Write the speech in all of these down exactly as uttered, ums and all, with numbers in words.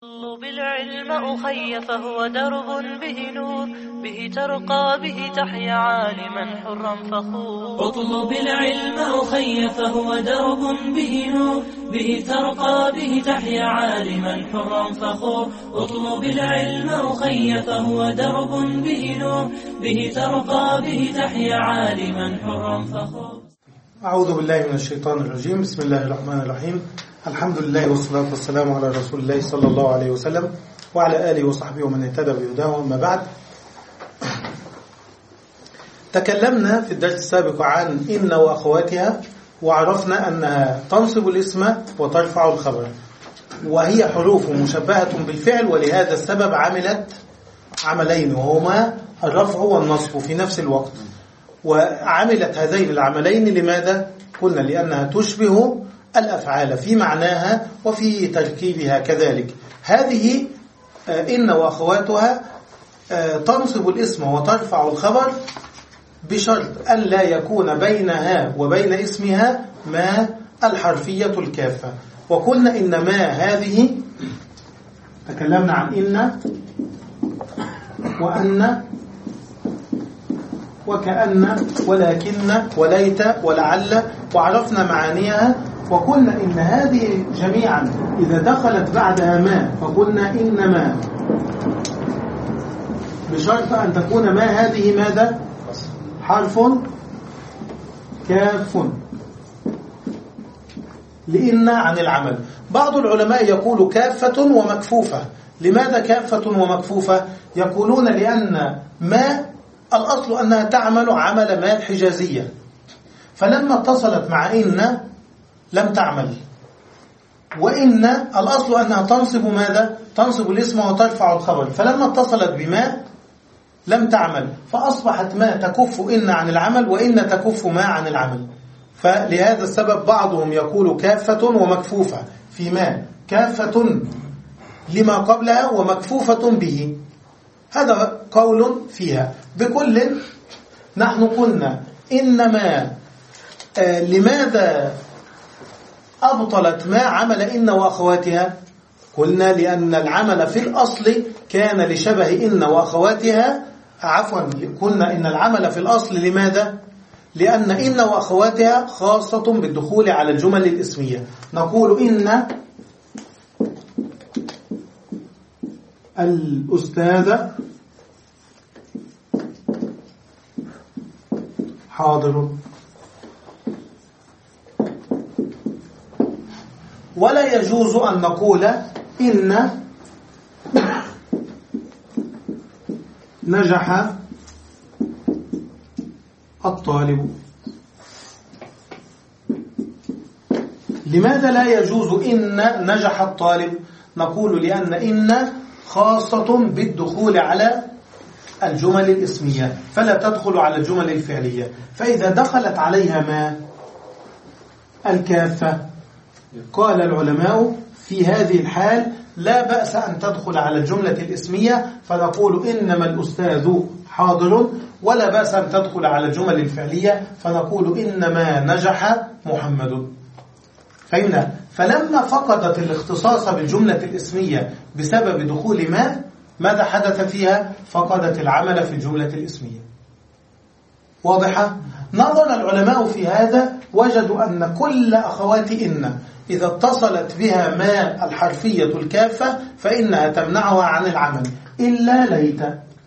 اطلب العلم أخي فهو درب به نور، به ترقى به تحيا عالما حرا فخور. اطلب العلم أخي فهو درب به نور، به ترقى به تحيا عالما حرا فخور. اطلب العلم أخي فهو درب به نور، به ترقى به تحيا عالما حرا فخور. أعوذ بالله من الشيطان الرجيم. بسم الله الرحمن الرحيم. الحمد لله والصلاة والسلام على رسول الله صلى الله عليه وسلم وعلى آله وصحبه ومن اهتدى بهداه. أما بعد، تكلمنا في الدرس السابق عن إن وأخواتها، وعرفنا أنها تنصب الاسم وترفع الخبر، وهي حروف مشبهة بالفعل، ولهذا السبب عملت عملين، وهما الرفع والنصب في نفس الوقت. وعملت هذين العملين لماذا؟ قلنا لأنها تشبه الأفعال في معناها وفي تركيبها كذلك. هذه إن وأخواتها تنصب الاسم وترفع الخبر بشرط أن لا يكون بينها وبين اسمها ما الحرفية الكافة. وقلنا إن ما هذه تكلمنا عن إن وأن وكأن ولكن وليت ولعل، وعرفنا معانيها. وقلنا إن هذه جميعا إذا دخلت بعدها ما فقلنا إنما، بشرط أن تكون ما هذه ماذا؟ حرف كاف لإن عن العمل. بعض العلماء يقول كافة ومكفوفة. لماذا كافة ومكفوفة؟ يقولون لأن ما الأصل أنها تعمل عمل ما الحجازية، فلما اتصلت مع إن لم تعمل، وإن الأصل أنها تنصب ماذا؟ تنصب الاسم وترفع الخبر، فلما اتصلت بما لم تعمل، فأصبحت ما تكف إن عن العمل، وإن تكف ما عن العمل. فلهذا السبب بعضهم يقول كافة ومكفوفة في ما، كافة لما قبلها ومكفوفة به. هذا قول فيها. بكل نحن قلنا إنما آه لماذا أبطلت ما عمل إن وأخواتها؟ قلنا لأن العمل في الأصل كان لشبه إن وأخواتها. عفوا، قلنا إن العمل في الأصل لماذا؟ لأن إن وأخواتها خاصة بالدخول على الجمل الاسمية. نقول إن الأستاذ حاضر، ولا يجوز أن نقول إن نجح الطالب. لماذا لا يجوز إن نجح الطالب؟ نقول لأن إن خاصة بالدخول على الجمل الاسمية، فلا تدخل على الجمل الفعلية. فإذا دخلت عليها ما الكافة، قال العلماء في هذه الحال لا بأس أن تدخل على الجملة الاسمية، فنقول إنما الأستاذ حاضر، ولا بأس أن تدخل على الجمل الفعلية، فنقول إنما نجح محمد. فهمنا؟ فلما فقدت الاختصاص بالجملة الاسمية بسبب دخول ما، ماذا حدث فيها؟ فقدت العمل في الجملة الاسمية. واضحة؟ نظر العلماء في هذا، وجدوا أن كل أخوات إن إذا اتصلت بها ما الحرفية الكافة فإنها تمنعها عن العمل إلا ليت.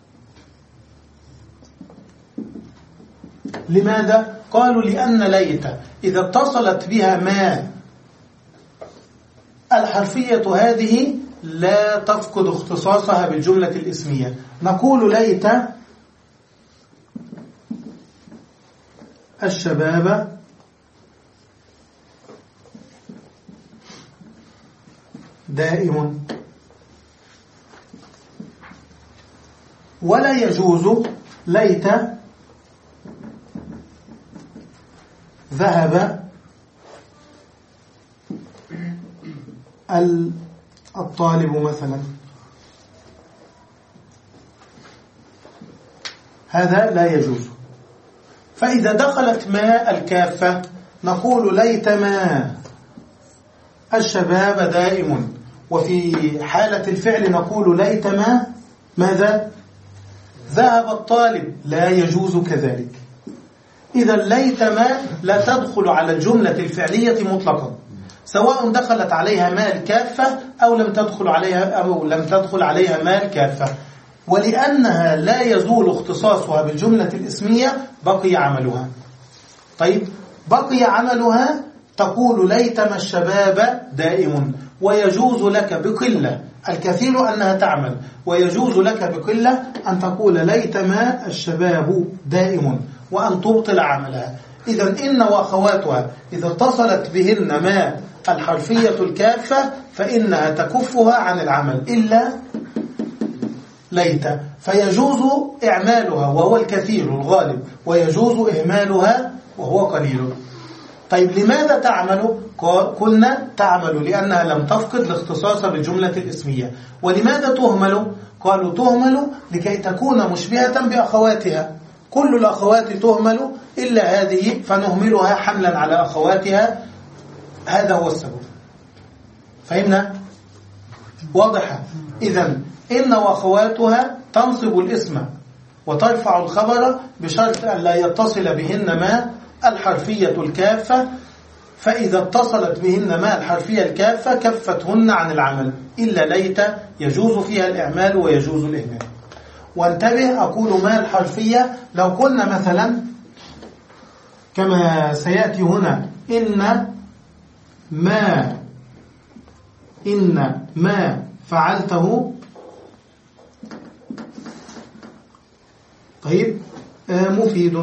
لماذا؟ قالوا لأن ليت إذا اتصلت بها ما الحرفية هذه لا تفقد اختصاصها بالجملة الاسمية. نقول ليت الشباب دائم، ولا يجوز ليت ذهب الطالب مثلا. هذا لا يجوز. فإذا دخلت ما الكافة نقول ليت ما الشباب دائم، وفي حالة الفعل نقول ليتما ماذا؟ ذهب الطالب، لا يجوز كذلك. إذا ليتما لا تدخل على الجملة الفعلية مطلقا، سواء دخلت عليها مال كافة أو لم تدخل عليها أو لم تدخل عليها مال كافة، ولأنها لا يزول اختصاصها بالجملة الاسمية بقي عملها. طيب، بقي عملها تقول ليتما الشباب دائم، ويجوز لك بقلة، الكثير أنها تعمل، ويجوز لك بقلة أن تقول ليتما الشباب دائم وأن تبطل عملها. إذا إن وأخواتها إذا اتصلت بهن ما الحرفية الكافة فإنها تكفها عن العمل إلا ليت، فيجوز إعمالها وهو الكثير الغالب، ويجوز إهمالها وهو قليل. طيب، لماذا تعمل؟ قلنا تعمل لأنها لم تفقد الاختصاص بالجملة الاسمية. ولماذا تهمل؟ قالوا تهمل لكي تكون مشبهة بأخواتها، كل الأخوات تهمل إلا هذه فنهملها حملا على أخواتها، هذا هو السبب. فهمنا؟ واضحة. إذن إن وأخواتها تنصب الاسم وترفع الخبر بشرط أن لا يتصل بهن ما الحرفية الكافة، فإذا اتصلت بهن ما الحرفية الكافة كفتهن عن العمل إلا ليت يجوز فيها الإعمال ويجوز الإهمال. وانتبه، أقول ما الحرفية لو قلنا مثلا كما سيأتي هنا إن ما إن ما فعلته، طيب آه مفيد،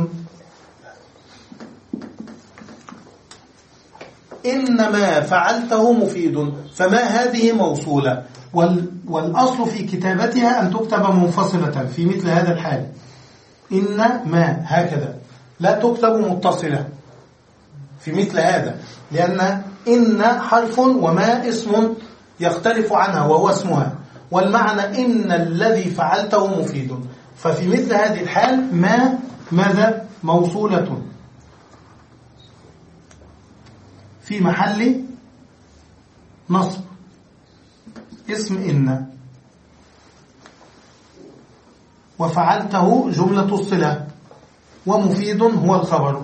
إنما فعلته مفيد، فما هذه موصولة، والأصل في كتابتها أن تكتب منفصلة في مثل هذا الحال، إن ما هكذا، لا تكتب متصلة في مثل هذا، لأن إن حرف وما اسم يختلف عنها وهو اسمها، والمعنى إن الذي فعلته مفيد، ففي مثل هذه الحال ما ماذا؟ موصولة في محل نصب اسم إن، وفعلته جملة الصلة، ومفيد هو الخبر.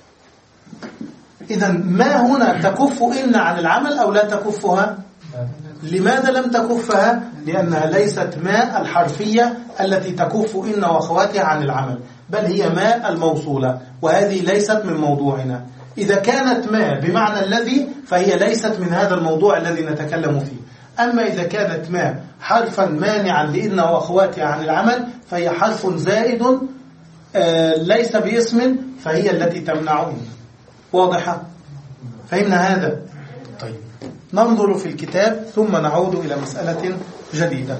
إذا ما هنا تكف إن عن العمل أو لا تكفها؟ لماذا لم تكفها؟ لأنها ليست ما الحرفية التي تكف إن وأخواتها عن العمل، بل هي ما الموصولة، وهذه ليست من موضوعنا. إذا كانت ما بمعنى الذي فهي ليست من هذا الموضوع الذي نتكلم فيه. أما إذا كانت ما حرفا مانعا لإن وأخواتها عن العمل فهي حرف زائد آه ليس باسم، فهي التي تمنع إن. واضحة؟ فهمنا هذا؟ طيب، ننظر في الكتاب ثم نعود إلى مسألة جديدة.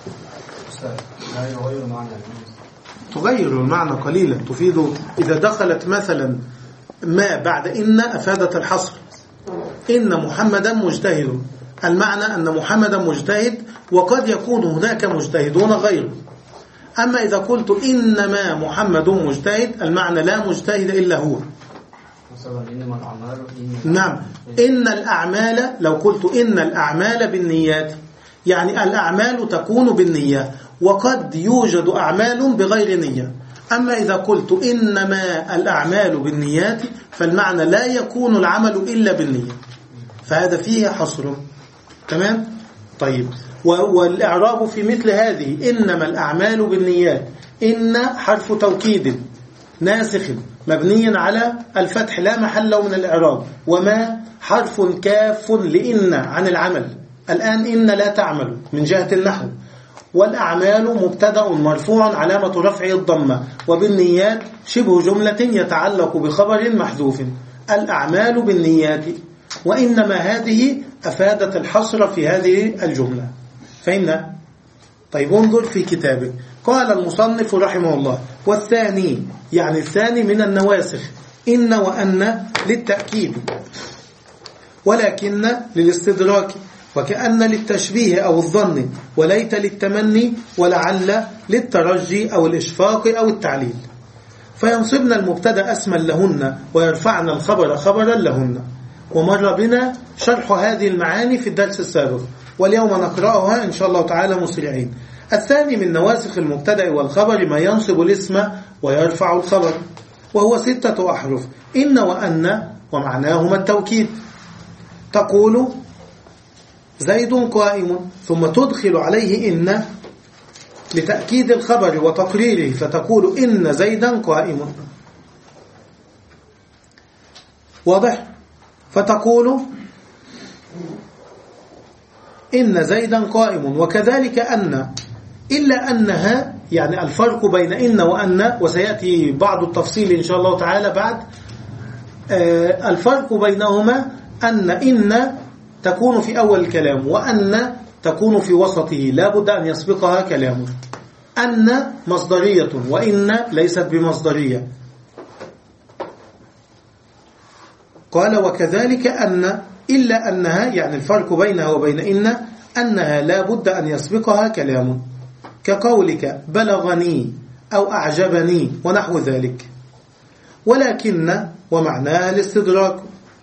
تغير المعنى قليلا، تفيد إذا دخلت مثلا ما بعد إن أفادت الحصر. إن محمدا مجتهد، المعنى أن محمدا مجتهد، وقد يكون هناك مجتهدون غيره. أما إذا قلت إنما محمد مجتهد، المعنى لا مجتهد إلا هو. نعم، إن الأعمال، لو قلت إن الأعمال بالنيات، يعني الأعمال تكون بالنية، وقد يوجد أعمال بغير نية. أما إذا قلت إنما الأعمال بالنيات فالمعنى لا يكون العمل إلا بالنية، فهذا فيه حصر. تمام؟ طيب، والإعراب في مثل هذه إنما الأعمال بالنيات، إن حرف توكيد ناسخ مبني على الفتح لا محل له من الإعراب، وما حرف كاف لإن عن العمل. الآن إن لا تعمل من جهة النحو، والأعمال مبتدأ مرفوع علامة رفعه الضمة، وبالنيات شبه جملة يتعلق بخبر محذوف، الأعمال بالنيات، وإنما هذه أفادت الحصر في هذه الجملة. فهمنا؟ طيب، انظر في كتابك. قال المصنف رحمه الله: والثاني، يعني الثاني من النواسخ، إن وأن للتأكيد، ولكن للاستدراك، وكأن للتشبيه أو الظن، وليت للتمني، ولعل للترجي أو الإشفاق أو التعليل. فينصبن المبتدأ اسما لهن، ويرفعن الخبر خبرا لهن. ومر بنا شرح هذه المعاني في الدرس السابق، واليوم نقرأها إن شاء الله تعالى مسرعين. الثاني من نواسخ المبتدأ والخبر ما ينصب الاسم ويرفع الخبر، وهو ستة أحرف: إن وأن، ومعناهما التوكيد. تقول زيد قائم، ثم تدخل عليه إن لتأكيد الخبر وتقريره، فتقول إن زيدا قائم. واضح؟ فتقول إن زيدا قائم. وكذلك أن، إلا أنها يعني الفرق بين إن وأن، وسيأتي بعض التفصيل إن شاء الله تعالى بعد. آه الفرق بينهما أن إن تكون في أول الكلام، وأن تكون في وسطه، لا بد أن يسبقها كلام. أن مصدرية، وإن ليست بمصدرية. قال وكذلك أن، إلا أنها يعني الفرق بينها وبين إن أنها لا بد أن يسبقها كلام، كقولك بلغني أو أعجبني ونحو ذلك. ولكن ومعناها الاستدراك،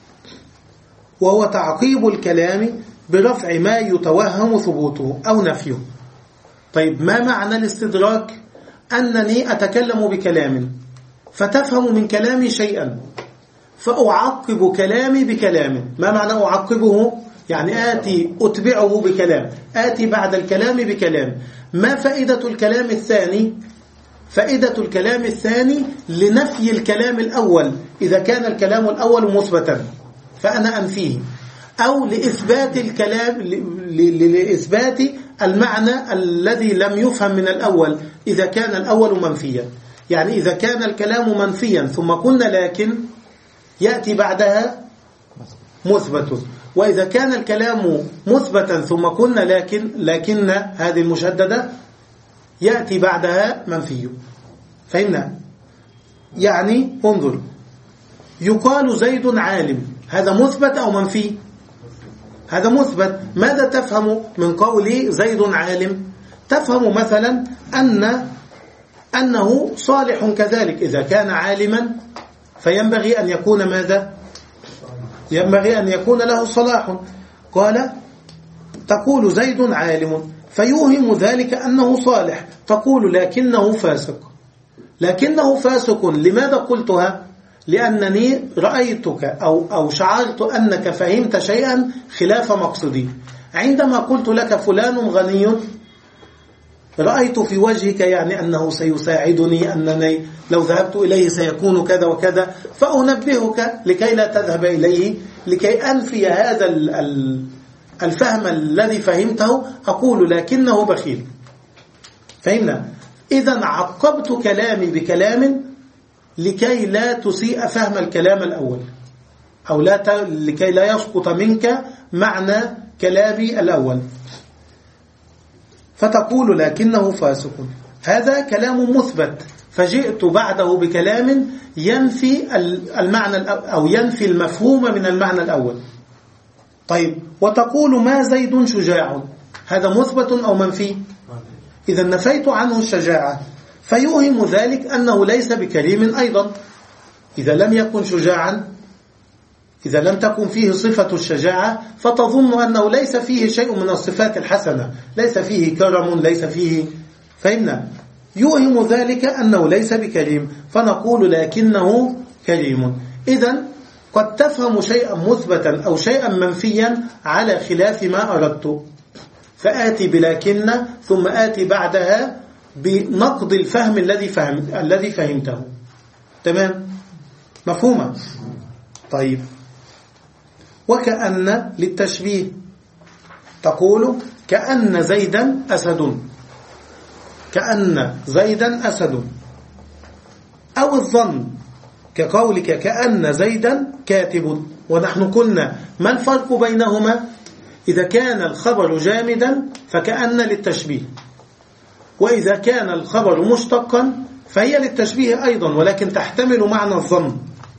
وهو تعقيب الكلام برفع ما يتوهم ثبوته أو نفيه. طيب ما معنى الاستدراك؟ أنني أتكلم بكلام فتفهم من كلامي شيئا فأعقب كلامي بكلام. ما معنى أعقبه؟ يعني آتي أتبعه بكلام، آتي بعد الكلام بكلام. ما فائدة الكلام الثاني؟ فائدة الكلام الثاني لنفي الكلام الأول إذا كان الكلام الأول مثبتا فأنا أنفيه، أو لإثبات الكلام لإثبات المعنى الذي لم يفهم من الأول إذا كان الأول منفيا. يعني إذا كان الكلام منفيا ثم قلنا لكن يأتي بعدها مثبت، وإذا كان الكلام مثبتا ثم قلنا لكن لكن هذه المشددة يأتي بعدها منفي. فهمنا؟ يعني انظر، يقال زيد عالم، هذا مثبت أو منفي؟ هذا مثبت. ماذا تفهم من قول زيد عالم؟ تفهم مثلا أن أنه صالح كذلك. إذا كان عالما فينبغي أن يكون ماذا؟ ينبغي أن يكون له صلاح. قال تقول زيد عالم فيوهم ذلك أنه صالح، تقول لكنه فاسق. لكنه فاسق لماذا قلتها؟ لأنني رأيتك أو, أو شعرت أنك فهمت شيئا خلاف مقصدي. عندما قلت لك فلان غني رأيت في وجهك يعني أنه سيساعدني، أنني لو ذهبت إليه سيكون كذا وكذا، فأنبهك لكي لا تذهب إليه، لكي أنفي هذا الفهم الذي فهمته. أقول لكنه بخيل. فهمنا؟ إذن عقبت كلامي بكلام لكي لا تسيء فهم الكلام الأول، أو لا ت... لكي لا يسقط منك معنى كلامي الأول. فتقول لكنه فاسق، هذا كلام مثبت، فجئت بعده بكلام ينفي المعنى أو ينفي المفهوم من المعنى الأول. طيب وتقول ما زيد شجاع، هذا مثبت أو منفي؟ إذا نفيت عنه الشجاعة، فيوهم ذلك أنه ليس بكريم أيضا. إذا لم يكن شجاعا، إذا لم تكن فيه صفة الشجاعة، فتظن أنه ليس فيه شيء من الصفات الحسنة، ليس فيه كرم، ليس فيه. فإن يوهم ذلك أنه ليس بكريم، فنقول لكنه كريم. إذن قد تفهم شيئا مثبتا أو شيئا منفيا على خلاف ما أردت، فآتي بلكن ثم آتي بعدها بنقض الفهم الذي فهم الذي فهمته. تمام؟ مفهومة؟ طيب وكأن للتشبيه، تقول كأن زيدا أسد، كأن زيدا أسد. أو الظن كقولك كأن زيدا كاتب. ونحن قلنا ما الفرق بينهما؟ إذا كان الخبر جامدا فكأن للتشبيه، وإذا كان الخبر مشتقا فهي للتشبيه أيضا، ولكن تحتمل معنى الظن.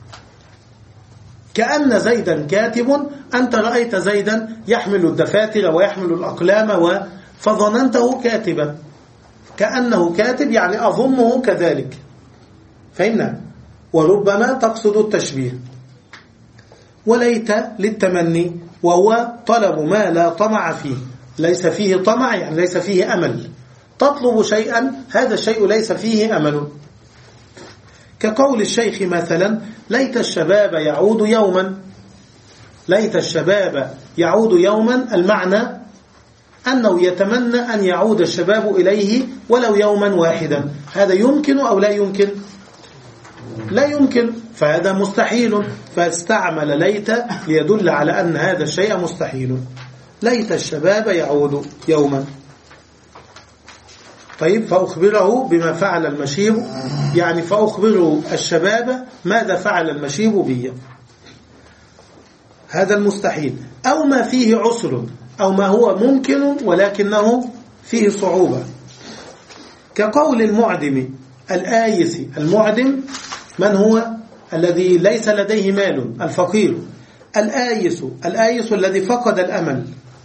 كأن زيدا كاتب، أنت رأيت زيدا يحمل الدفاتر ويحمل الأقلام فظننته كاتبا، كأنه كاتب يعني أظنه كذلك. فهمنا؟ وربما تقصد التشبيه. وليت للتمني، وهو طلب ما لا طمع فيه. ليس فيه طمع يعني ليس فيه أمل. تطلب شيئا هذا الشيء ليس فيه أمل، كقول الشيخ مثلا ليت الشباب يعود يوما. ليت الشباب يعود يوما المعنى أنه يتمنى أن يعود الشباب إليه ولو يوما واحدا. هذا يمكن أو لا يمكن؟ لا يمكن، فهذا مستحيل، فاستعمل ليت ليدل على أن هذا الشيء مستحيل. ليت الشباب يعود يوما. طيب فأخبره بما فعل المشيب، يعني فأخبره الشباب ماذا فعل المشيب بي. هذا المستحيل. أو ما فيه عسر، أو ما هو ممكن ولكنه فيه صعوبة، كقول المعدم الآيس. المعدم من هو؟ الذي ليس لديه مال، الفقير. الآيس، الآيس الذي فقد الأمل.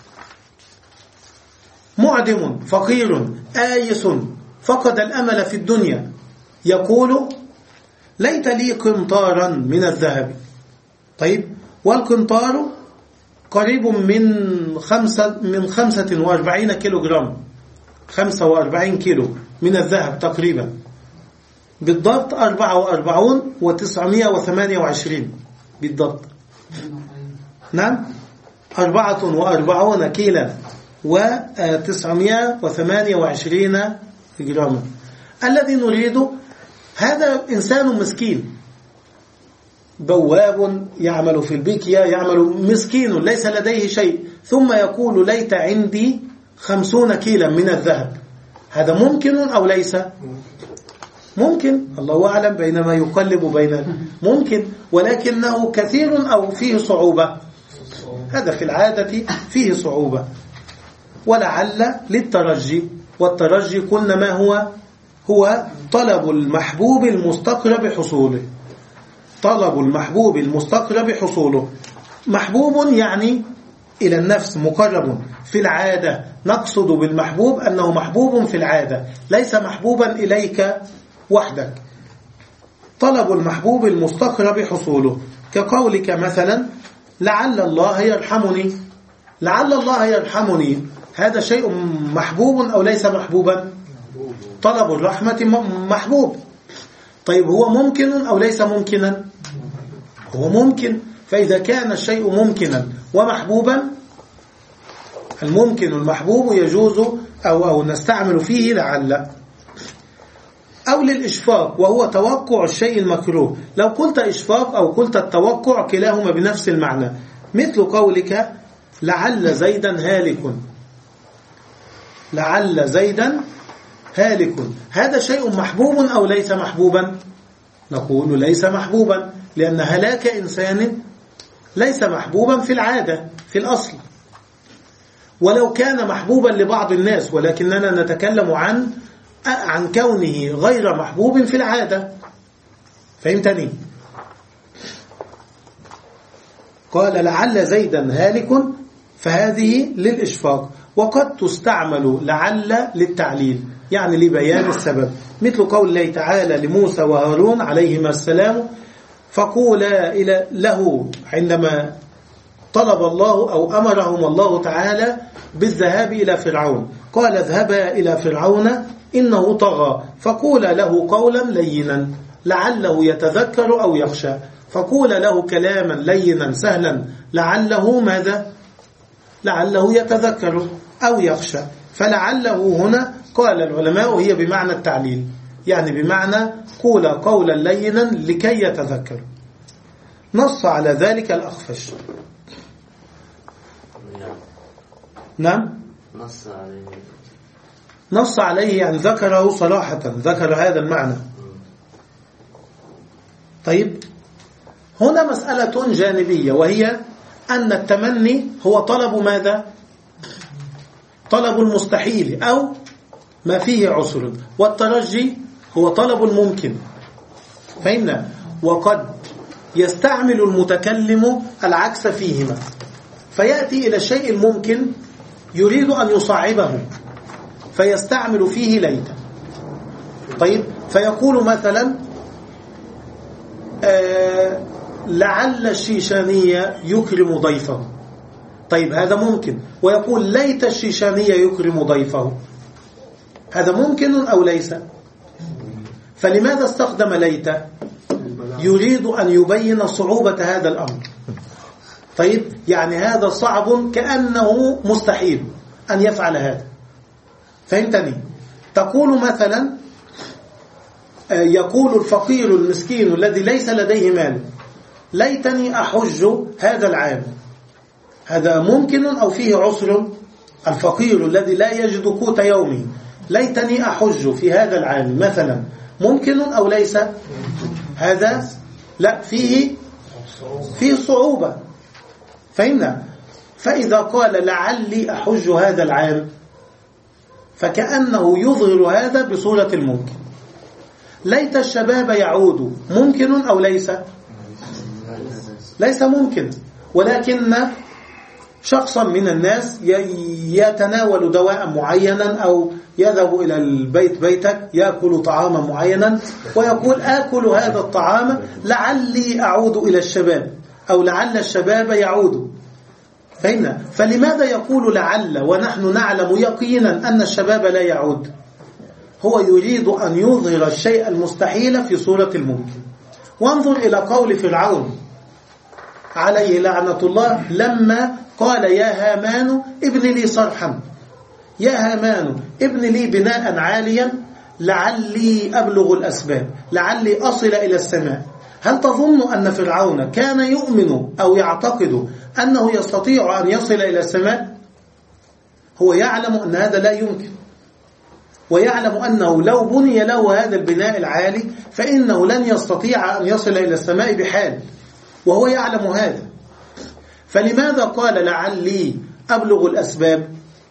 معدم فقير آيس فقد الأمل في الدنيا، يقول ليت لي قنطارا من الذهب. طيب والقنطار قريب من خمسة من خمسة وأربعين كيلو جرام، خمسة وأربعين كيلو من الذهب تقريبا، بالضبط أربعة وأربعون وتسعمائة وثمانية وعشرين بالضبط. نعم أربعة وأربعون كيلا وتسعمائة وثمانية وعشرين جراما. الذي نريده هذا إنسان مسكين، بواب يعمل في البيكيا، يعمل مسكين ليس لديه شيء، ثم يقول ليت عندي خمسون كيلا من الذهب. هذا ممكن أو ليس؟ ممكن، الله أعلم، بينما يقلب بين ممكن، ولكنه كثير أو فيه صعوبة. هذا في العادة فيه صعوبة. ولعل للترجي، والترجي قلنا ما هو؟ هو طلب المحبوب المستقرب حصوله. طلب المحبوب المستقرب حصوله. محبوب يعني إلى النفس، مقرب في العادة. نقصد بالمحبوب أنه محبوب في العادة، ليس محبوبا إليك وحدك. طلب المحبوب المستقرب حصوله، كقولك مثلا لعل الله يرحمني. لعل الله يرحمني هذا شيء محبوب أو ليس محبوبا؟ طلب الرحمة محبوب. طيب هو ممكن أو ليس ممكنا؟ هو ممكن. فإذا كان الشيء ممكنا ومحبوبا، الممكن المحبوب يجوز أو, أو نستعمل فيه لعل. أو للإشفاق وهو توقع الشيء المكروه. لو قلت إشفاق أو قلت التوقع كلاهما بنفس المعنى، مثل قولك لعل زيدا هالك. لعل زيدا هالك، هذا شيء محبوب أو ليس محبوبا؟ نقول ليس محبوبا، لأن هلاك إنسان ليس محبوبا في العادة في الأصل. ولو كان محبوبا لبعض الناس، ولكننا نتكلم عن عن كونه غير محبوب في العادة. فهمتني؟ قال لعل زيدا هالك، فهذه للإشفاق. وقد تستعمل لعل للتعليل، يعني لبيان السبب، مثل قول الله تعالى لموسى وهارون عليهما السلام فقولا إلى له عندما طلب الله أو أمرهم الله تعالى بالذهاب إلى فرعون، قال اذهبا إلى فرعون إنه طغى فقولا له قولا لينا لعله يتذكر أو يخشى. فقولا له كلاما لينا سهلا لعله ماذا؟ لعله يتذكر أو يخشى. فلعله هنا قال العلماء هي بمعنى التعليل، يعني بمعنى قولا قولا لينا لكي يتذكر. نص على ذلك الأخفش. نعم نص عليه نص عليه يعني ذكره صراحة، ذكر هذا المعنى. طيب هنا مسألة جانبية، وهي أن التمني هو طلب ماذا؟ طلب المستحيل أو ما فيه عسر، والترجي هو طلب الممكن. فهمنا؟ وقد يستعمل المتكلم العكس فيهما، فيأتي إلى الشيء الممكن يريد أن يصعبه فيستعمل فيه ليت. طيب فيقول مثلا آه لعل الشيشانية يكرم ضيفه. طيب هذا ممكن. ويقول ليت الشيشاني يكرم ضيفه، هذا ممكن أو ليس؟ فلماذا استخدم ليت؟ يريد أن يبين صعوبة هذا الأمر. طيب يعني هذا صعب، كأنه مستحيل أن يفعل هذا. فهمتني؟ تقول مثلا يقول الفقير المسكين الذي ليس لديه مال ليتني أحج هذا العام، هذا ممكن أو فيه عسر؟ الفقير الذي لا يجد قوت يومه ليتني أحج في هذا العام مثلا، ممكن أو ليس؟ هذا لا، فيه فيه صعوبة. فهمنا؟ فإذا قال لعلي أحج هذا العام فكأنه يظهر هذا بصورة الممكن. ليت الشباب يعود، ممكن أو ليس؟ ليس ممكن، ولكن شخصا من الناس يتناول دواء معينا أو يذهب إلى البيت بيتك يأكل طعاما معينا ويقول آكل هذا الطعام لعلي أعود إلى الشباب، أو لعل الشباب يعود. فهمنا؟ فلماذا يقول لعل ونحن نعلم يقينا أن الشباب لا يعود؟ هو يريد أن يظهر الشيء المستحيل في صورة الممكن. وانظر إلى قول فرعون عليه لعنة الله لما قال يا هامان ابن لي صرحا، يا هامان ابن لي بناء عاليا لعلي أبلغ الأسباب، لعلي أصل إلى السماء. هل تظن أن فرعون كان يؤمن أو يعتقد أنه يستطيع أن يصل إلى السماء؟ هو يعلم أن هذا لا يمكن، ويعلم أنه لو بني له هذا البناء العالي فإنه لن يستطيع أن يصل إلى السماء بحال، وهو يعلم هذا. فلماذا قال لعلي أبلغ الأسباب؟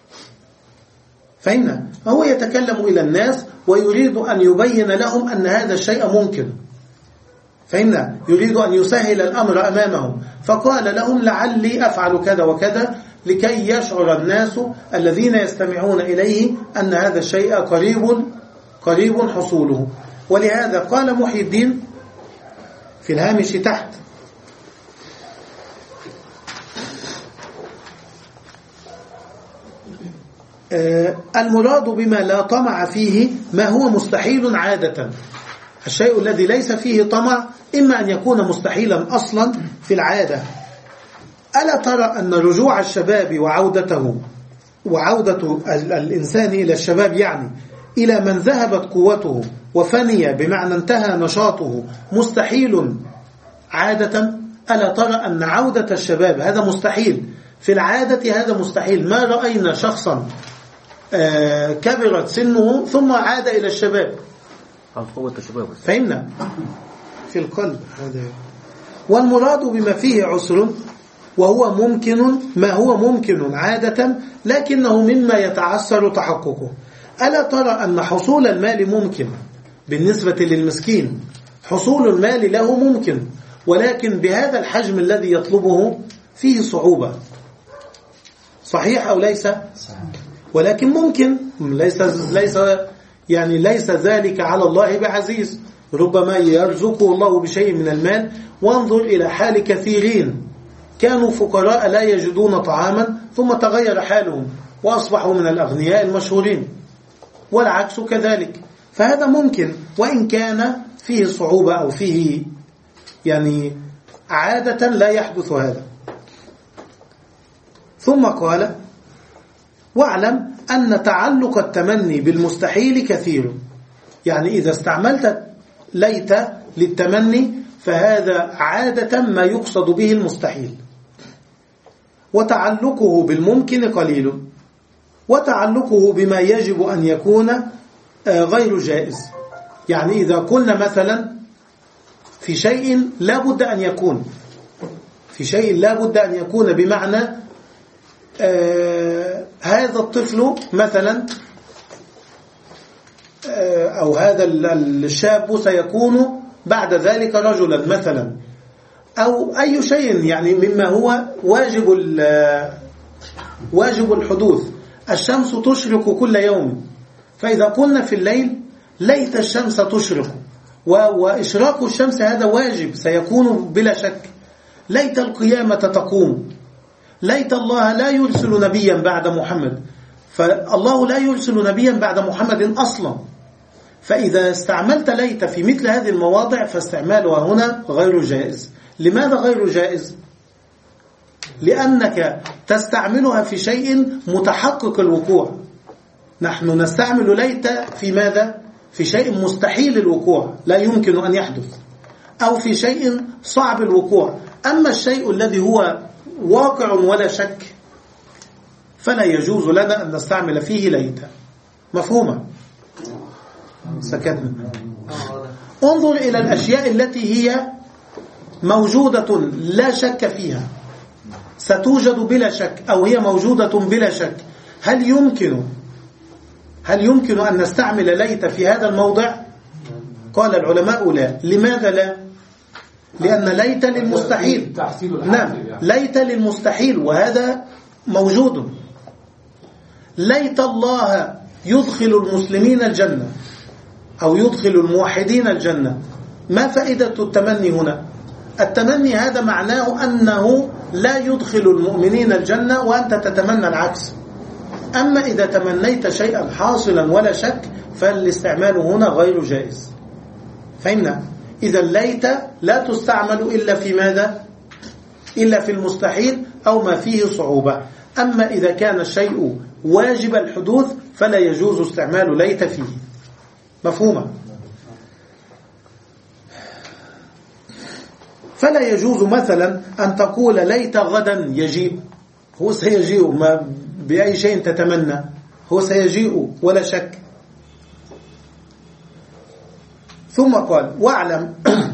فإن هو يتكلم إلى الناس ويريد أن يبين لهم أن هذا الشيء ممكن، فإن يريد أن يسهل الأمر أمامهم، فقال لهم لعلي أفعل كذا وكذا لكي يشعر الناس الذين يستمعون إليه أن هذا الشيء قريب قريب حصوله. ولهذا قال محي الدين في الهامش تحت: المراد بما لا طمع فيه ما هو مستحيل عادة. الشيء الذي ليس فيه طمع إما أن يكون مستحيلا أصلا في العادة. ألا ترى أن رجوع الشباب وعودته وعودة الإنسان إلى الشباب يعني إلى من ذهبت قوته وفني بمعنى انتهى نشاطه مستحيل عادة؟ ألا ترى أن عودة الشباب هذا مستحيل في العادة؟ هذا مستحيل. ما رأينا شخصا كبرت سنه ثم عاد إلى الشباب. فهمنا؟ في القلب هذا. والمراد بما فيه عسر وهو ممكن ما هو ممكن عادة لكنه مما يتعسر تحققه. ألا ترى أن حصول المال ممكن بالنسبة للمسكين؟ حصول المال له ممكن، ولكن بهذا الحجم الذي يطلبه فيه صعوبة. صحيح أو ليس؟ ولكن ممكن، ليس ليس يعني ليس ذلك على الله بعزيز. ربما يرزقه الله بشيء من المال. وانظر إلى حال كثيرين كانوا فقراء لا يجدون طعاما ثم تغير حالهم وأصبحوا من الأغنياء المشهورين، والعكس كذلك. فهذا ممكن وإن كان فيه صعوبة أو فيه يعني عادة لا يحدث هذا. ثم قال: واعلم أن تعلق التمني بالمستحيل كثير. يعني إذا استعملت ليت للتمني فهذا عادة ما يقصد به المستحيل، وتعلقه بالممكن قليل، وتعلقه بما يجب أن يكون غير جائز. يعني إذا قلنا مثلا في شيء لا بد أن يكون في شيء لا بد أن يكون بمعنى آه هذا الطفل مثلا آه أو هذا الشاب سيكون بعد ذلك رجلا مثلا، أو أي شيء يعني مما هو واجب واجب الحدوث. الشمس تشرق كل يوم، فإذا قلنا في الليل ليت الشمس تشرق، وإشراق الشمس هذا واجب سيكون بلا شك. ليت القيامة تقوم، ليت الله لا يرسل نبيا بعد محمد، فالله لا يرسل نبيا بعد محمد أصلا. فإذا استعملت ليت في مثل هذه المواضع فاستعمالها هنا غير جائز. لماذا غير جائز؟ لأنك تستعملها في شيء متحقق الوقوع. نحن نستعمل ليت في ماذا؟ في شيء مستحيل الوقوع لا يمكن أن يحدث، أو في شيء صعب الوقوع. أما الشيء الذي هو واقع ولا شك فلا يجوز لنا أن نستعمل فيه ليت. مفهومة؟ سكتنا. انظر إلى الأشياء التي هي موجودة لا شك فيها، ستوجد بلا شك، أو هي موجودة بلا شك. هل يمكن هل يمكن أن نستعمل ليت في هذا الموضع؟ قال العلماء لا. لماذا لا؟ لأن ليت للمستحيل. نعم، ليت للمستحيل، وهذا موجود. ليت الله يدخل المسلمين الجنة أو يدخل الموحدين الجنة. ما فائدة التمني هنا؟ التمني هذا معناه أنه لا يدخل المؤمنين الجنة وأنت تتمنى العكس. أما إذا تمنيت شيئا حاصلا ولا شك فالاستعمال هنا غير جائز. فهمنا؟ إذا ليت لا تستعمل إلا في ماذا؟ إلا في المستحيل أو ما فيه صعوبة. أما إذا كان الشيء واجب الحدوث فلا يجوز استعمال ليت فيه. مفهومة؟ فلا يجوز مثلا أن تقول ليت غدا يجيء. هو سيجيء، ما بأي شيء تتمنى، هو سيجيء ولا شك. ثم قال: واعلم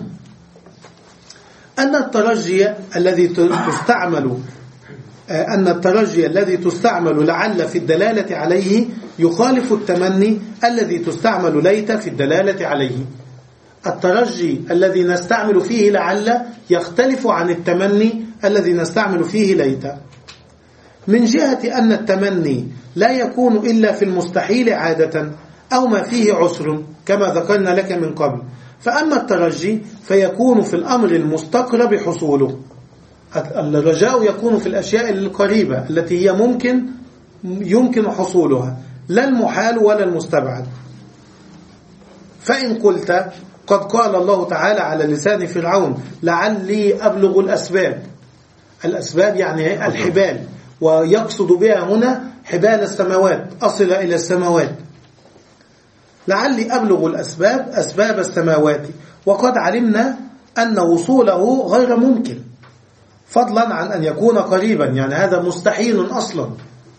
أن الترجي الذي تستعمل أن الترجي الذي تستعمل لعل في الدلالة عليه يخالف التمني الذي تستعمل ليت في الدلالة عليه. الترجي الذي نستعمل فيه لعل يختلف عن التمني الذي نستعمل فيه ليت، من جهة أن التمني لا يكون إلا في المستحيل عادة أو ما فيه عسر كما ذكرنا لك من قبل. فأما الترجي فيكون في الأمر المستقرب حصوله. الرجاء يكون في الأشياء القريبة التي هي ممكن يمكن حصولها، لا المحال ولا المستبعد. فإن قلت قد قال الله تعالى على لسان فرعون: لعلي أبلغ الأسباب. الأسباب يعني الحبال، ويقصد بها هنا حبال السماوات، أصل إلى السماوات. لعلي أبلغ الأسباب أسباب السماوات، وقد علمنا أن وصوله غير ممكن، فضلا عن أن يكون قريبا، يعني هذا مستحيل أصلا.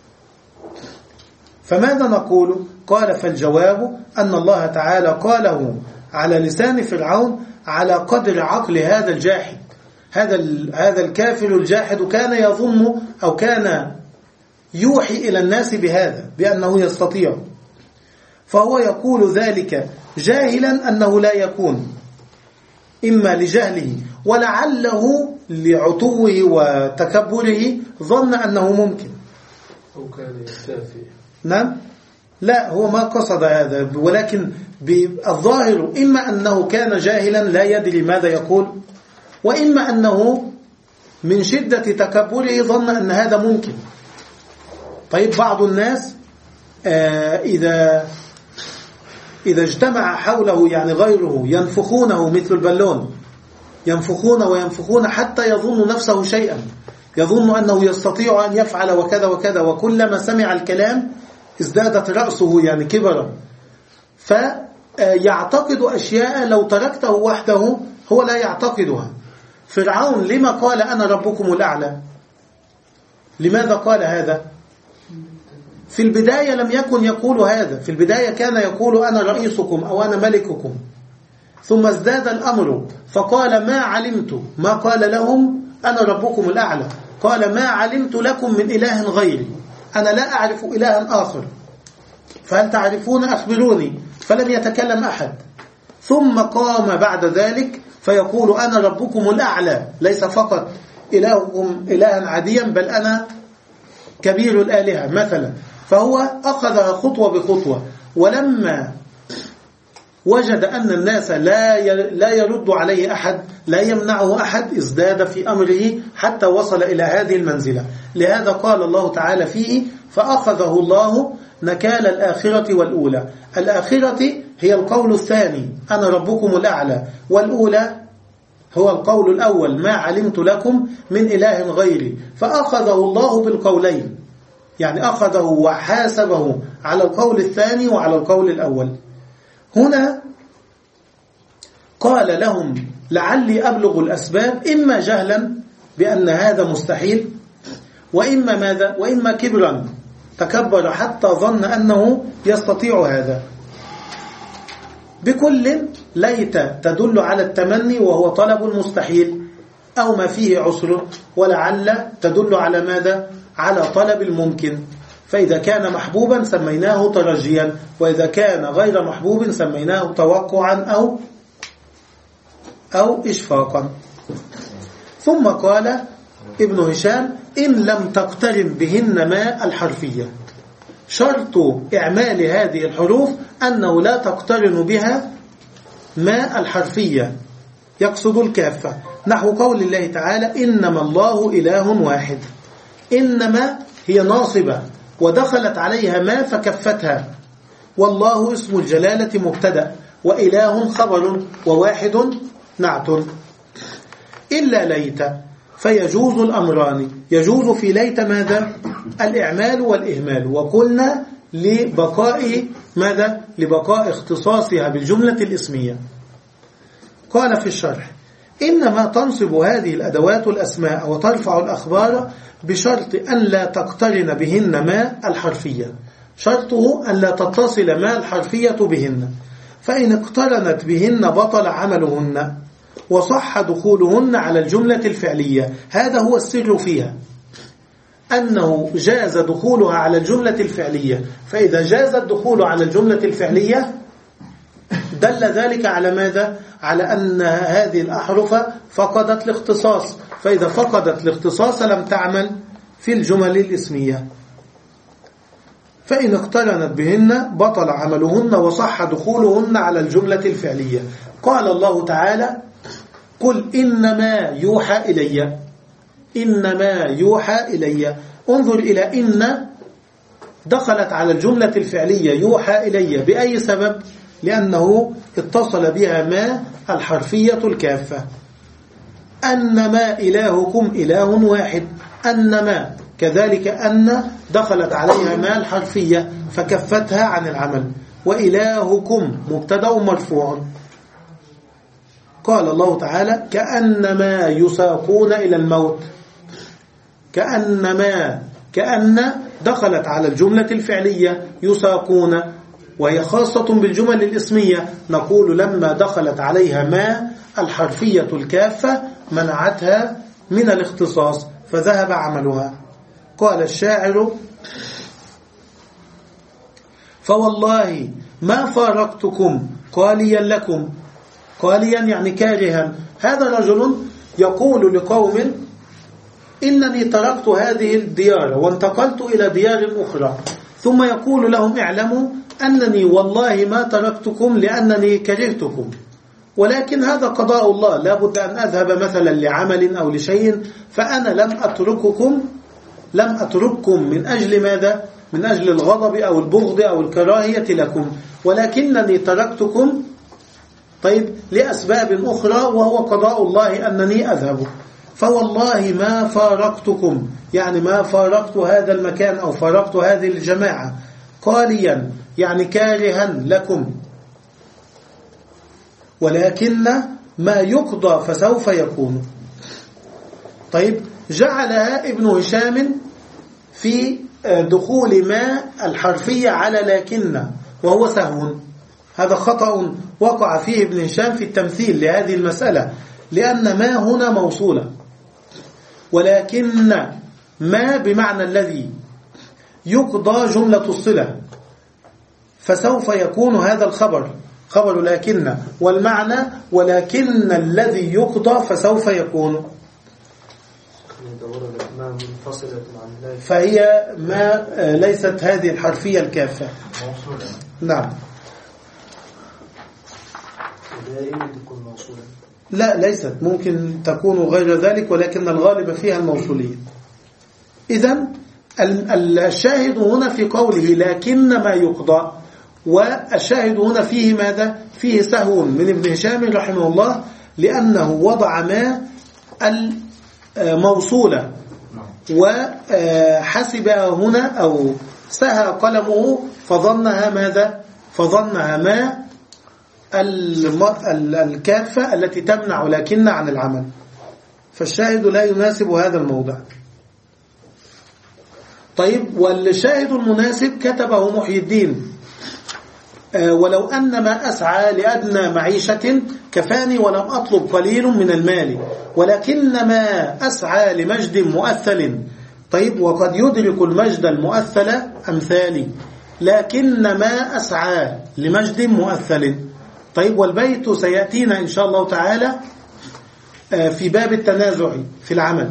فماذا نقول؟ قال: فالجواب أن الله تعالى قاله على لسان فرعون على قدر عقل هذا الجاحد. هذا هذا الكافر الجاحد كان يظن أو كان يوحي إلى الناس بهذا، بأنه يستطيع، فهو يقول ذلك جاهلا أنه لا يكون، إما لجهله ولعله لعتوه وتكبره ظن أنه ممكن، أو كان يستافي. نعم، لا، هو ما قصد هذا، ولكن بالظاهر إما أنه كان جاهلا لا يدري ماذا يقول، وإما أنه من شدة تكبره ظن أن هذا ممكن. طيب، بعض الناس آه إذا إذا اجتمع حوله يعني غيره ينفخونه مثل البالون، ينفخون وينفخون حتى يظن نفسه شيئا، يظن أنه يستطيع أن يفعل وكذا وكذا، وكلما سمع الكلام ازدادت رأسه يعني كبرا، فيعتقد أشياء لو تركته وحده هو لا يعتقدها. فرعون لما قال أنا ربكم الأعلى؟ لماذا قال هذا؟ في البداية لم يكن يقول هذا، في البداية كان يقول أنا رئيسكم أو أنا ملككم، ثم ازداد الأمر فقال ما علمت، ما قال لهم أنا ربكم الأعلى، قال ما علمت لكم من إله غيري، أنا لا أعرف إلها آخر، فهل تعرفون أخبروني، فلم يتكلم أحد. ثم قام بعد ذلك فيقول أنا ربكم الأعلى، ليس فقط إلهكم إلها عاديا، بل أنا كبير الآلهة مثلا. فهو أخذ خطوة بخطوة، ولما وجد أن الناس لا لا يرد عليه أحد، لا يمنعه أحد، ازداد في أمره حتى وصل إلى هذه المنزلة. لهذا قال الله تعالى فيه: فأخذه الله نكال الآخرة والأولى. الآخرة هي القول الثاني أنا ربكم الأعلى، والأولى هو القول الأول ما علمت لكم من إله غيري. فأخذه الله بالقولين، يعني أخذه وحاسبه على القول الثاني وعلى القول الأول. هنا قال لهم لعلي أبلغ الأسباب، إما جهلا بأن هذا مستحيل، وإما ماذا؟ وإما كبرا، تكبر حتى ظن أنه يستطيع هذا. بكل ليت تدل على التمني وهو طلب المستحيل أو ما فيه عسر، ولعل تدل على ماذا؟ على طلب الممكن. فإذا كان محبوبا سميناه ترجيا، وإذا كان غير محبوب سميناه توقعا أو أو إشفاقا. ثم قال ابن هشام: إن لم تقترن بهن ما الحرفية. شرط إعمال هذه الحروف أنه لا تقترن بها ما الحرفية، يقصد الكافة، نحو قول الله تعالى: إنما الله إله واحد. إنما هي ناصبة ودخلت عليها ما فكفتها، والله اسم الجلالة مبتدأ، وإله خبر، وواحد نعت. إلا ليت فيجوز الأمران. يجوز في ليت ماذا؟ الإعمال والإهمال، وقلنا لبقاء ماذا؟ لبقاء اختصاصها بالجملة الاسمية. قال في الشرح: إنما تنصب هذه الأدوات الأسماء وترفع الأخبار بشرط أن لا تقترن بهن ما الحرفية. شرطه أن لا تتصل ما الحرفية بهن، فإن اقترنت بهن بطل عملهن وصح دخولهن على الجملة الفعلية. هذا هو السر فيها، أنه جاز دخولها على الجملة الفعلية. فإذا جاز الدخول على الجملة الفعلية دل ذلك على ماذا؟ على أن هذه الأحرف فقدت الاختصاص، فإذا فقدت الاختصاص لم تعمل في الجمل الاسمية. فإن اقترنت بهن بطل عملهن وصح دخولهن على الجملة الفعلية. قال الله تعالى: قل إنما يوحى إلي. إنما يوحى إلي. انظر إلى إن دخلت على الجملة الفعلية يوحى إلي بأي سبب؟ لأنه اتصل بها ما الحرفية الكافة. أنما إلهكم إله واحد. أنما كذلك أن دخلت عليها ما الحرفية فكفتها عن العمل. وإلهكم مبتدأ مرفوع. قال الله تعالى: كأنما يساقون إلى الموت. كأنما كأن دخلت على الجملة الفعلية يساقون، وهي خاصة بالجمل الاسمية. نقول لما دخلت عليها ما الحرفية الكافة منعتها من الاختصاص فذهب عملها. قال الشاعر: فوالله ما فارقتكم قاليا لكم. قاليا يعني كارها. هذا رجل يقول لقوم: إنني تركت هذه الديار وانتقلت إلى ديار أخرى، ثم يقول لهم: اعلموا أنني والله ما تركتكم لأنني كرهتكم، ولكن هذا قضاء الله، لا بد أن أذهب مثلا لعمل أو لشيء، فأنا لم أترككم لم أترككم من أجل ماذا؟ من أجل الغضب أو البغض أو الكراهية لكم، ولكنني تركتكم طيب لأسباب أخرى، وهو قضاء الله أنني أذهب. فوالله ما فارقتكم، يعني ما فارقت هذا المكان أو فارقت هذه الجماعة. قاليا يعني كارها لكم، ولكن ما يقضى فسوف يكون. طيب، جعلها ابن هشام في دخول ما الحرفية على لكن، وهو سهو. هذا خطأ وقع فيه ابن هشام في التمثيل لهذه المسألة، لأن ما هنا موصولة، ولكن ما بمعنى الذي يقضى جملة الصلة، فسوف يكون هذا الخبر خبر لكن، والمعنى ولكن الذي يقضى فسوف يكون. فهي ما ليست هذه الحرفية الكافة. نعم. دائما تكون موصولة. لا ليست، ممكن تكون غير ذلك، ولكن الغالب فيها الموصولية. إذن الشاهد هنا في قوله لكن ما يقضى، والشاهد هنا فيه ماذا؟ فيه سهو من ابن هشام رحمه الله، لأنه وضع ما الموصولة وحسبها هنا أو سهى قلمه فظنها ماذا؟ فظنها ما الكافة التي تمنع لكن عن العمل، فالشاهد لا يناسب هذا الموضع. طيب، والشاهد المناسب كتبه محي الدين: ولو أن ما أسعى لأدنى معيشة كفاني ولم أطلب قليل من المال، ولكن ما أسعى لمجد مؤثل. طيب، وقد يدرك المجد المؤثل أمثالي، لكن ما أسعى لمجد مؤثل. طيب، والبيت سيأتينا إن شاء الله تعالى في باب التنازع في العمل،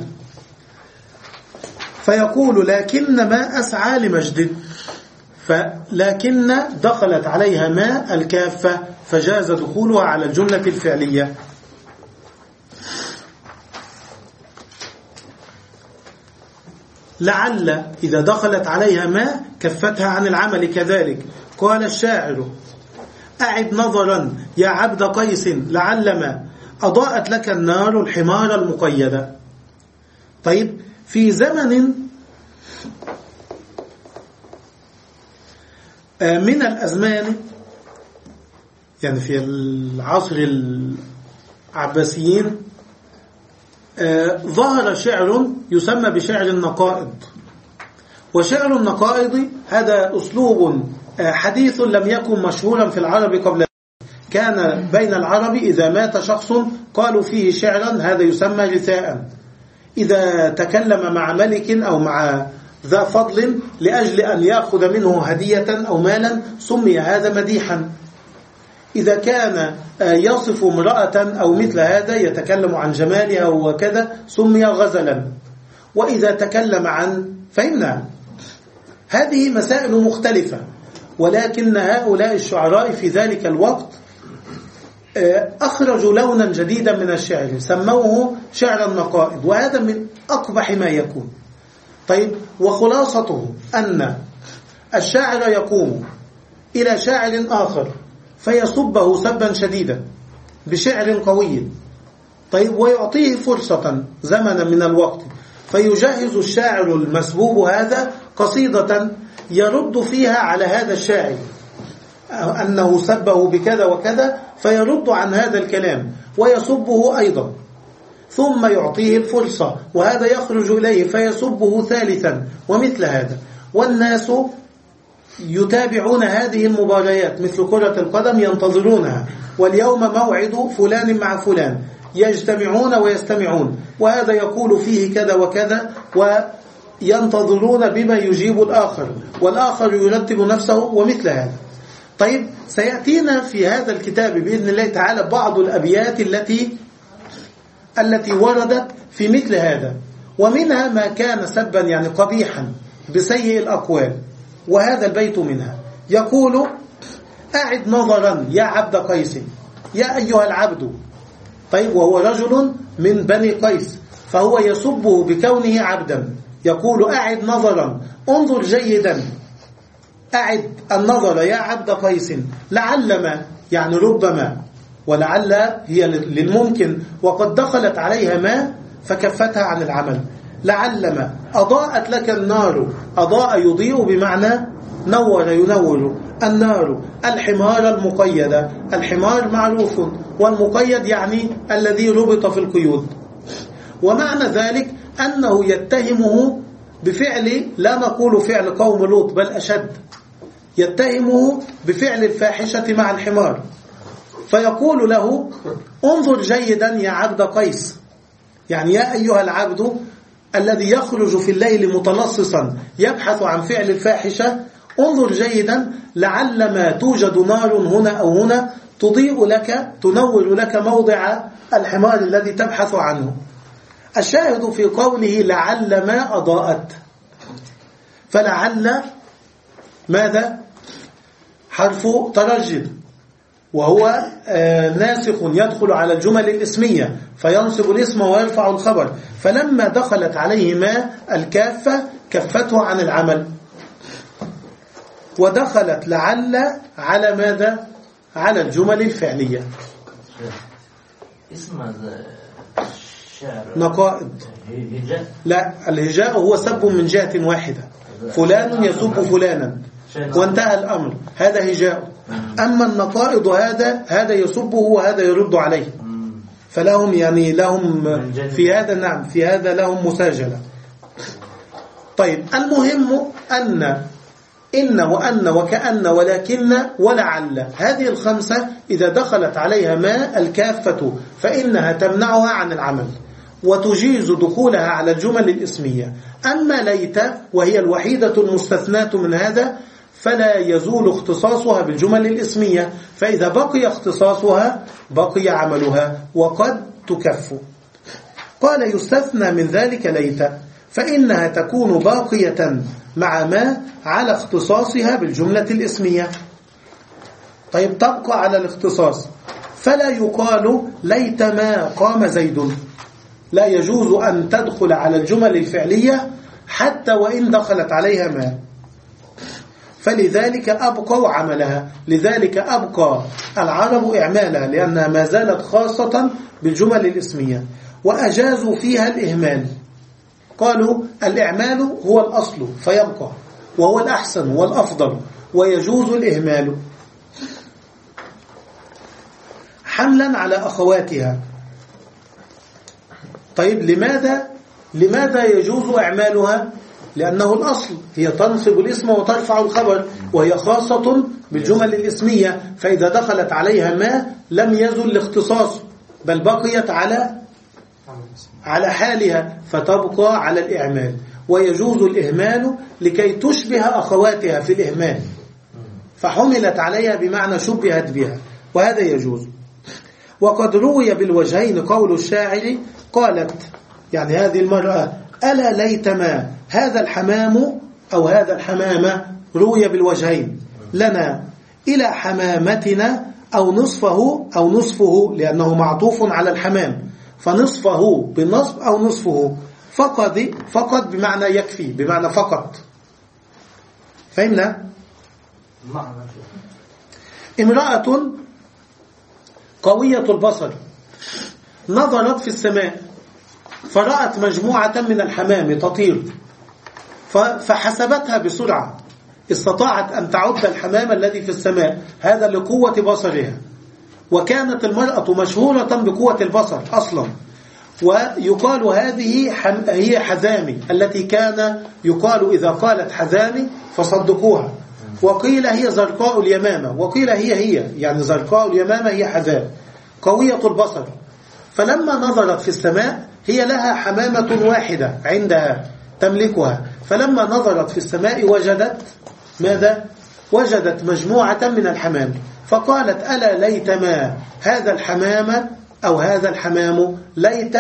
فيقول لكن ما أسعى لمجد، فلكن دخلت عليها ما الكافة فجاز دخولها على الجملة الفعلية. لعل إذا دخلت عليها ما كفتها عن العمل كذلك. قال الشاعر: أعد نظرا يا عبد قيس لعل ما أضاءت لك النار الحمار المقيدة. طيب، في زمن من الأزمان، يعني في العصر العباسيين، ظهر شعر يسمى بشعر النقائض. وشعر النقائض هذا أسلوب حديث لم يكن مشهورا في العرب قبل. كان بين العرب إذا مات شخص قالوا فيه شعرا، هذا يسمى رثاء. إذا تكلم مع ملك أو مع ذا فضل لأجل أن يأخذ منه هدية أو مالا سمي هذا مديحا. إذا كان يصف امرأة أو مثل هذا يتكلم عن جمالها وكذا سمي غزلا. وإذا تكلم عن فإن هذه مسائل مختلفة، ولكن هؤلاء الشعراء في ذلك الوقت أخرجوا لونا جديدا من الشعر سموه شعر النقائض، وهذا من أقبح ما يكون. طيب، وخلاصته أن الشاعر يقوم إلى شاعر آخر فيسبه سبا شديدا بشعر قوي، طيب، ويعطيه فرصة زمنا من الوقت، فيجهز الشاعر المسبوب هذا قصيدة يرد فيها على هذا الشاعر أنه سبه بكذا وكذا، فيرد عن هذا الكلام ويسبه أيضا، ثم يعطيه الفرصة وهذا يخرج إليه فيسبه ثالثا ومثل هذا. والناس يتابعون هذه المباريات مثل كرة القدم ينتظرونها، واليوم موعد فلان مع فلان، يجتمعون ويستمعون، وهذا يقول فيه كذا وكذا، وينتظرون بما يجيب الآخر، والآخر يرتب نفسه ومثل هذا. طيب، سيأتينا في هذا الكتاب بإذن الله تعالى بعض الأبيات التي التي وردت في مثل هذا، ومنها ما كان سبا يعني قبيحا بسيء الأقوال، وهذا البيت منها. يقول: أعد نظرا يا عبد قيس، يا أيها العبد. طيب، وهو رجل من بني قيس فهو يسبه بكونه عبدا، يقول: أعد نظرا، انظر جيدا، أعد النظر يا عبد قيس لعل ما، يعني ربما، ولعل هي للممكن، وقد دخلت عليها ما فكفتها عن العمل. لعل ما أضاءت لك النار، أضاء يضيء بمعنى نور ينور، النار الحمار المقيدة، الحمار معروف، والمقيد يعني الذي ربط في القيود. ومعنى ذلك أنه يتهمه بفعل، لا نقول فعل قوم لوط بل أشد، يتهمه بفعل الفاحشة مع الحمار، فيقول له: انظر جيدا يا عبد قيس، يعني يا أيها العبد الذي يخرج في الليل متلصصا يبحث عن فعل الفاحشة، انظر جيدا لعل ما توجد نار هنا أو هنا تضيء لك، تنور لك موضع الحمار الذي تبحث عنه. الشاهد في قوله لعل ما أضاءت، فلعل ماذا؟ حرف ترجد، وهو ناسخ يدخل على الجمل الاسمية فينصب الاسم ويرفع الخبر، فلما دخلت عليه ما الكافة كفته عن العمل. ودخلت لعل على ماذا؟ على الجمل الفعلية. اسم الشعر نقائض. لا، الهجاء هو سب من جهة واحدة، فلان يسب فلانا وانتهى الأمر، هذا هجاء. أما النقائض هذا هذا يسبه وهذا يرد عليه، فلهم يعني لهم في هذا نعم في هذا لهم مساجلة. طيب، المهم أن إن وأن وكأن ولكن ولعل، هذه الخمسة إذا دخلت عليها ما الكافة فإنها تمنعها عن العمل وتجيز دخولها على الجمل الإسمية. أما ليت وهي الوحيدة المستثناة من هذا فلا يزول اختصاصها بالجمل الإسمية، فإذا بقي اختصاصها بقي عملها وقد تكف. قال يستثنى من ذلك ليت، فإنها تكون باقية مع ما على اختصاصها بالجملة الإسمية. طيب، تبقى على الاختصاص، فلا يقال ليت ما قام زيد، لا يجوز أن تدخل على الجمل الفعلية حتى وإن دخلت عليها ما، فلذلك أبقوا عملها. لذلك أبقى العرب إعمالها لأنها ما زالت خاصة بالجمل الإسمية، وأجازوا فيها الإهمال. قالوا الإعمال هو الأصل فيبقى، وهو الأحسن والأفضل، ويجوز الإهمال حملا على أخواتها. طيب، لماذا لماذا يجوز إعمالها؟ لأنه الأصل، هي تنصب الاسم وترفع الخبر، وهي خاصة بالجمل الإسمية، فإذا دخلت عليها ما لم يزل الاختصاص بل بقيت على على حالها، فتبقى على الإعمال. ويجوز الإهمال لكي تشبه أخواتها في الإهمال، فحملت عليها بمعنى شبهت بها، وهذا يجوز. وقد روي بالوجهين قول الشاعر قالت، يعني هذه المرأة، ألا ليت ما هذا الحمام أو هذا الحمامة، روي بالوجهين لنا إلى حمامتنا أو نصفه أو نصفه، لأنه معطوف على الحمام، فنصفه بالنصب أو نصفه. فقد فقد بمعنى يكفي، بمعنى فقط. فهمنا؟ امرأة قوية البصر نظرت في السماء فرأت مجموعة من الحمام تطير، فحسبتها بسرعة، استطاعت أن تعد الحمام الذي في السماء، هذا لقوة بصرها. وكانت المرأة مشهورة بقوة البصر أصلا، ويقال هذه هي حزامي التي كان يقال إذا قالت حزامي فصدقوها، وقيل هي زرقاء اليمامة، وقيل هي هي يعني زرقاء اليمامة هي حزام قوية البصر. فلما نظرت في السماء، هي لها حمامة واحدة عندها تملكها، فلما نظرت في السماء وجدت ماذا؟ وجدت مجموعة من الحمام، فقالت ألا ليت ما هذا الحمام أو هذا الحمام، ليت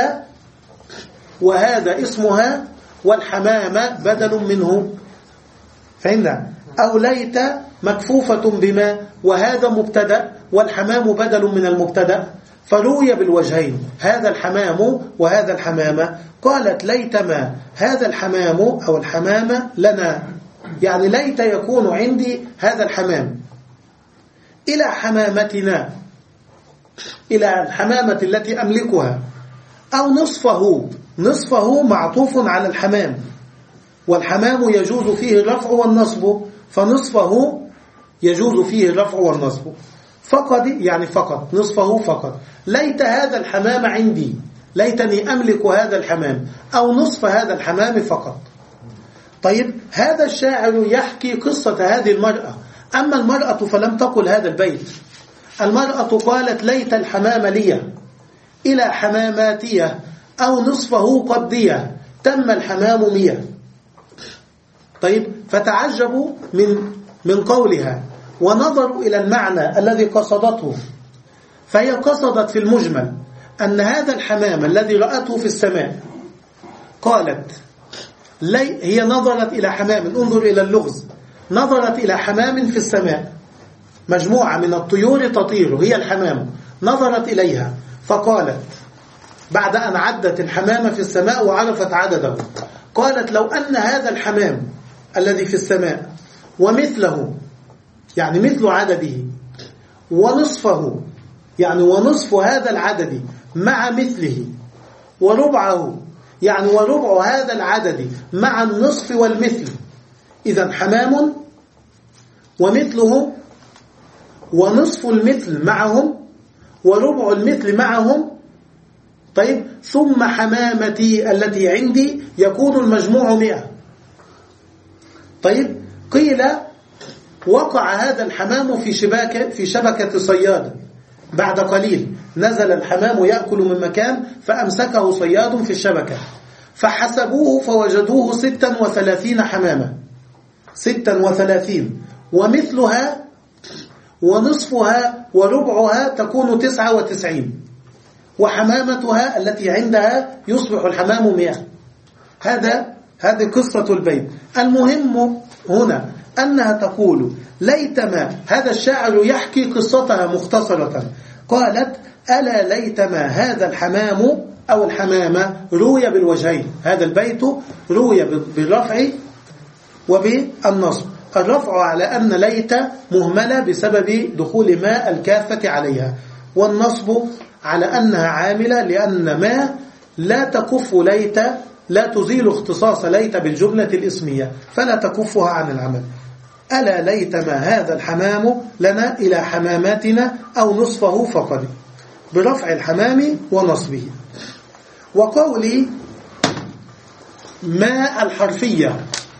وهذا اسمها والحمام بدل منه، فهمنا؟ أو ليت مكفوفة بما، وهذا مبتدأ والحمام بدل من المبتدأ، فروي بالوجهين هذا الحمام وهذا الحمامة. قالت ليت ما هذا الحمام أو الحمامة لنا، يعني ليت يكون عندي هذا الحمام، إلى حمامتنا، إلى الحمامة التي أملكها، أو نصفه، نصفه معطوف على الحمام، والحمام يجوز فيه الرفع والنصب، فنصفه يجوز فيه الرفع والنصب. فقط يعني فقط، نصفه فقط. ليت هذا الحمام عندي، ليتني أملك هذا الحمام، أو نصف هذا الحمام فقط. طيب، هذا الشاعر يحكي قصة هذه المرأة. أما المرأة فلم تقل هذا البيت، المرأة قالت ليت الحمام لي إلى حماماتية أو نصفه قبضية، تم الحمام مية. طيب، فتعجبوا من من قولها ونظروا إلى المعنى الذي قصدته، فهي قصدت في المجمل أن هذا الحمام الذي رأته في السماء، قالت لي هي نظرت إلى حمام، انظر إلى اللغز، نظرت إلى حمام في السماء مجموعة من الطيور تطير هي الحمام، نظرت إليها فقالت بعد أن عدت الحمام في السماء وعرفت عدده، قالت لو أن هذا الحمام الذي في السماء ومثله يعني مثل عدده ونصفه يعني ونصف هذا العدد مع مثله وربعه يعني وربع هذا العدد مع النصف والمثل، إذا حمام ومثله ونصف المثل معهم وربع المثل معهم، طيب ثم حمامتي التي عندي يكون المجموع مئة. طيب قيل وقع هذا الحمام في شبكة في شبكة صياد، بعد قليل نزل الحمام يأكل من مكان فأمسكه صياد في الشبكة، فحسبوه فوجدوه ستا وثلاثين حمامة، ستا وثلاثين ومثلها ونصفها وربعها تكون تسعة وتسعين، وحمامتها التي عندها يصبح الحمام مئة. هذا هذه قصة البيت. المهم هنا أنها تقول ليتما، هذا الشاعر يحكي قصتها مختصرة، قالت ألا ليتما هذا الحمام أو الحمامة روي بالوجهين، هذا البيت روي بالرفع وبالنصب، الرفع على أن ليت مهملة بسبب دخول ما الكافة عليها، والنصب على أنها عاملة لأن ما لا تكف ليت، لا تزيل اختصاص ليت بالجملة الاسمية فلا تكفها عن العمل. ألا ليتما هذا الحمام لنا إلى حماماتنا أو نصفه فقط، برفع الحمام ونصبه. وقولي ما الحرفية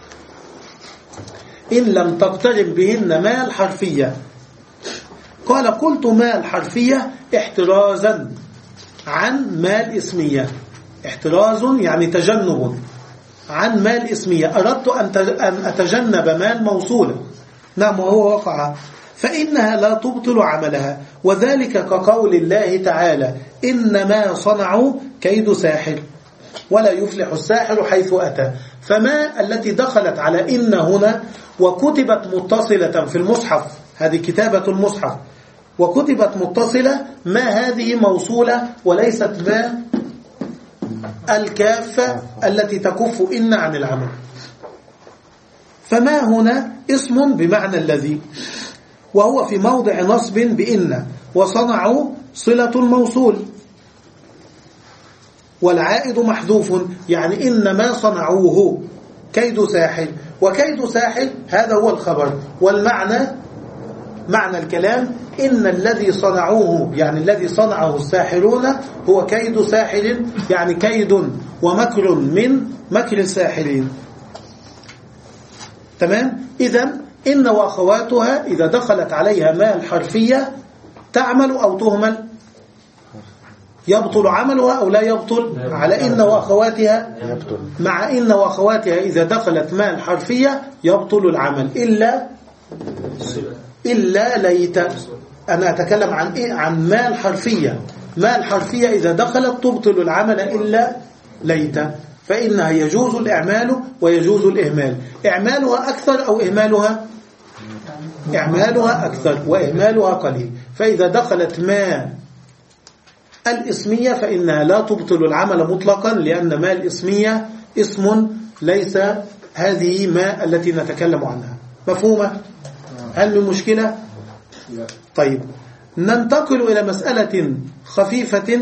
إن لم تقترب بهن ما الحرفية، قال قلت ما الحرفية احترازا عن ما الاسمية، احتراز يعني تجنب عن ما الاسمية، أردت أن أتجنب ما الموصولة، نعم وهو وقع، فإنها لا تبطل عملها، وذلك كقول الله تعالى إنما صنعوا كيد ساحر ولا يفلح الساحر حيث أتى. فما التي دخلت على إن هنا وكتبت متصلة في المصحف، هذه كتابة المصحف وكتبت متصلة، ما هذه موصولة وليست ما الكافة التي تكف إن عن العمل. فما هنا اسم بمعنى الذي، وهو في موضع نصب بإن، وصنعوا صلة الموصول، والعائد محذوف، يعني إنما صنعوه كيد ساحر، وكيد ساحر هذا هو الخبر، والمعنى معنى الكلام إن الذي صنعوه يعني الذي صنعه الساحرون هو كيد ساحر، يعني كيد ومكر من مكر الساحرين. تمام؟ إذن إن وأخواتها إذا دخلت عليها ما الحرفية تعمل أو تهمل، يبطل عملها أو لا يبطل، على إن وأخواتها، مع إن وأخواتها إذا دخلت ما الحرفية يبطل العمل إلا إلا ليت. أنا أتكلم عن إيه؟ عن ما الحرفية، ما الحرفية إذا دخلت تبطل العمل إلا ليت، فإنها يجوز الإعمال ويجوز الإهمال، إعمالها أكثر أو إهمالها إعمالها أكثر وإهمالها قليل. فإذا دخلت ما الإسمية فإنها لا تبطل العمل مطلقا، لأن ما الإسمية اسم ليس هذه ما التي نتكلم عنها. مفهومة؟ هل من مشكلة؟ طيب ننتقل إلى مسألة خفيفة،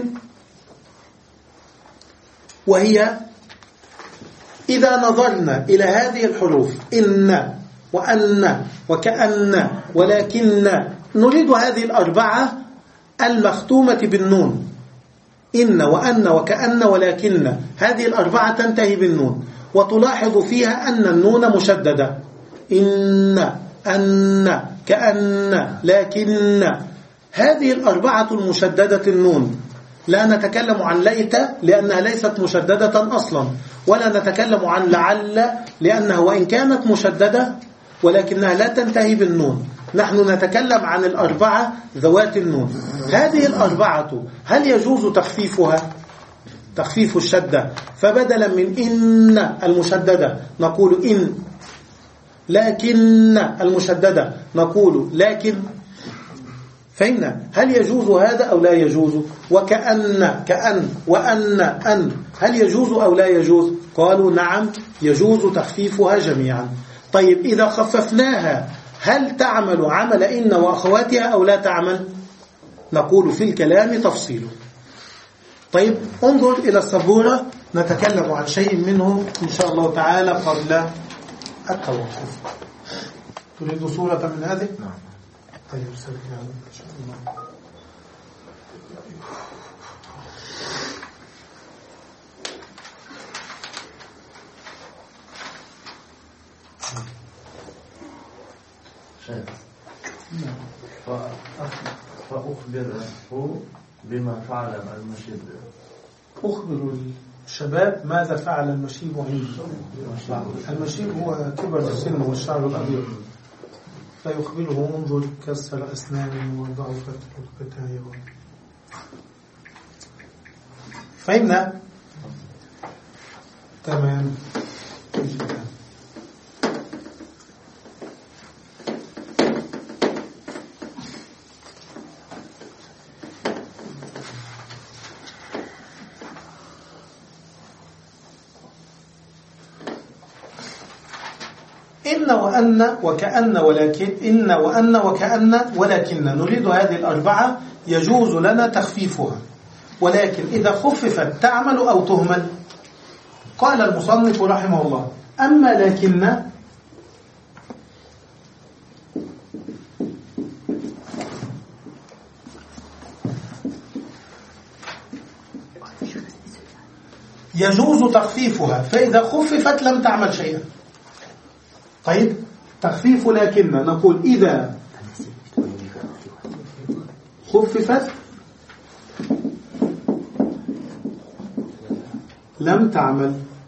وهي إذا نظرنا إلى هذه الحروف إن وأن وكأن ولكن، نريد هذه الأربعة المختومة بالنون، إن وأن وكأن ولكن، هذه الأربعة تنتهي بالنون، وتلاحظ فيها أن النون مشددة، إن أن كأن لكن، هذه الأربعة المشددة النون. لا نتكلم عن ليت لأنها ليست مشددة أصلا، ولا نتكلم عن لعل لأنها وإن كانت مشددة ولكنها لا تنتهي بالنون. نحن نتكلم عن الأربعة ذوات النون. هذه الأربعة هل يجوز تخفيفها؟ تخفيف الشدة، فبدلا من إن المشددة نقول إن، لكن المشددة نقول لكن، فهمنا؟ هل يجوز هذا أو لا يجوز؟ وكأن كأن وأن أن هل يجوز أو لا يجوز؟ قالوا نعم يجوز تخفيفها جميعا. طيب إذا خففناها هل تعمل عمل إن وأخواتها أو لا تعمل؟ نقول في الكلام تفصيله. طيب انظر إلى السبورة، نتكلم عن شيء منه إن شاء الله تعالى قبل التوقف. تريد صورة من هذه؟ نعم. طيب سلام إن شاء الله. فأخبره بما فعل المشيب. أخبر الشباب ماذا فعل المشيب عنده. المشيب هو كبر السن والشعر الأبيض، فيخبره انظر كسر أسنانه وضعفت ركبتاه. فهمنا؟ تمام. إن وأن وكأن ولكن إن وأن وكأن ولكن نريد هذه الأربعة يجوز لنا تخفيفها، ولكن إذا خففت تعمل أو تهمل. قال المصنف رحمه الله: أما لكن يجوز تخفيفها، فإذا خففت لم تعمل شيئا. طيب تخفيف لكن نقول إذا خففت لم تعمل.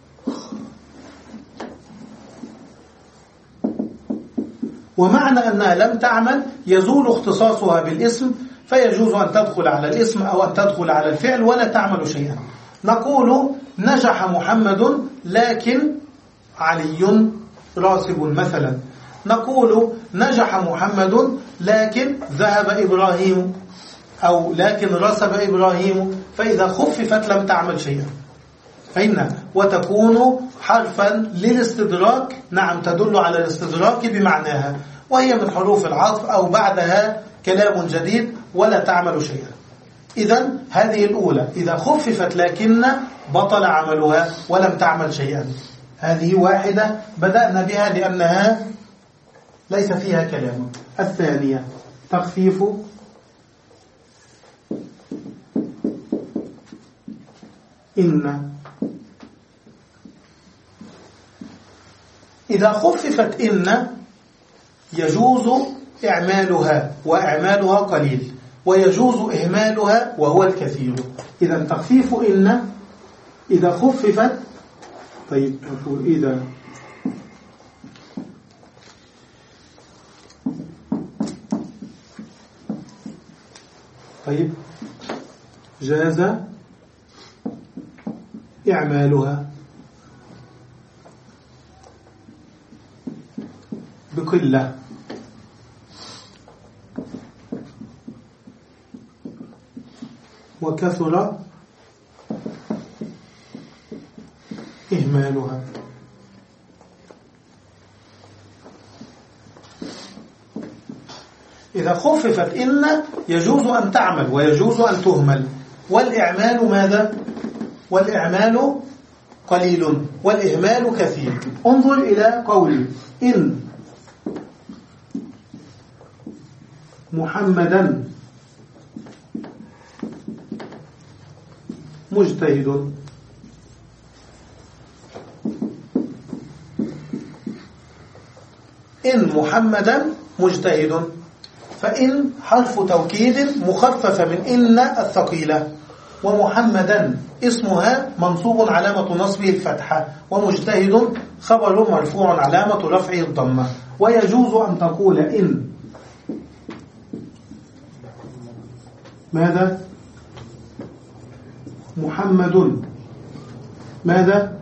ومعنى أنها لم تعمل يزول اختصاصها بالاسم، فيجوز أن تدخل على الاسم أو أن تدخل على الفعل ولا تعمل شيئا. نقول نجح محمد لكن علي راسب مثلا. نقول نجح محمد لكن ذهب إبراهيم، أو لكن رسب إبراهيم، فإذا خففت لم تعمل شيئا. فإن وتكون حرفا للاستدراك، نعم تدل على الاستدراك بمعناها، وهي من حروف العطف أو بعدها كلام جديد ولا تعمل شيئا. إذن هذه الأولى إذا خففت لكن بطل عملها ولم تعمل شيئا. هذه واحدة بدأنا بها لأنها ليس فيها كلام. الثانية تخفيف إن. إذا خففت إن يجوز إعمالها، وإعمالها قليل، ويجوز إهمالها وهو الكثير. إذا تخفيف إن إذا خففت. طيب نقول إذا طيب جاز إعمالها بقلة، وكثر إهمالها. إذا خففت إن يجوز أن تعمل ويجوز أن تهمل. والإعمال ماذا؟ والإعمال قليل والإهمال كثير. انظر إلى قولي: إن محمدا مجتهد. إن محمدا مجتهد، فإن حرف توكيد مخفف من إن الثقيلة، ومحمدا اسمها منصوب علامة نصبه الفتحة، ومجتهد خبر مرفوع علامة رفعه الضمة. ويجوز أن تقول إن ماذا؟ محمد ماذا؟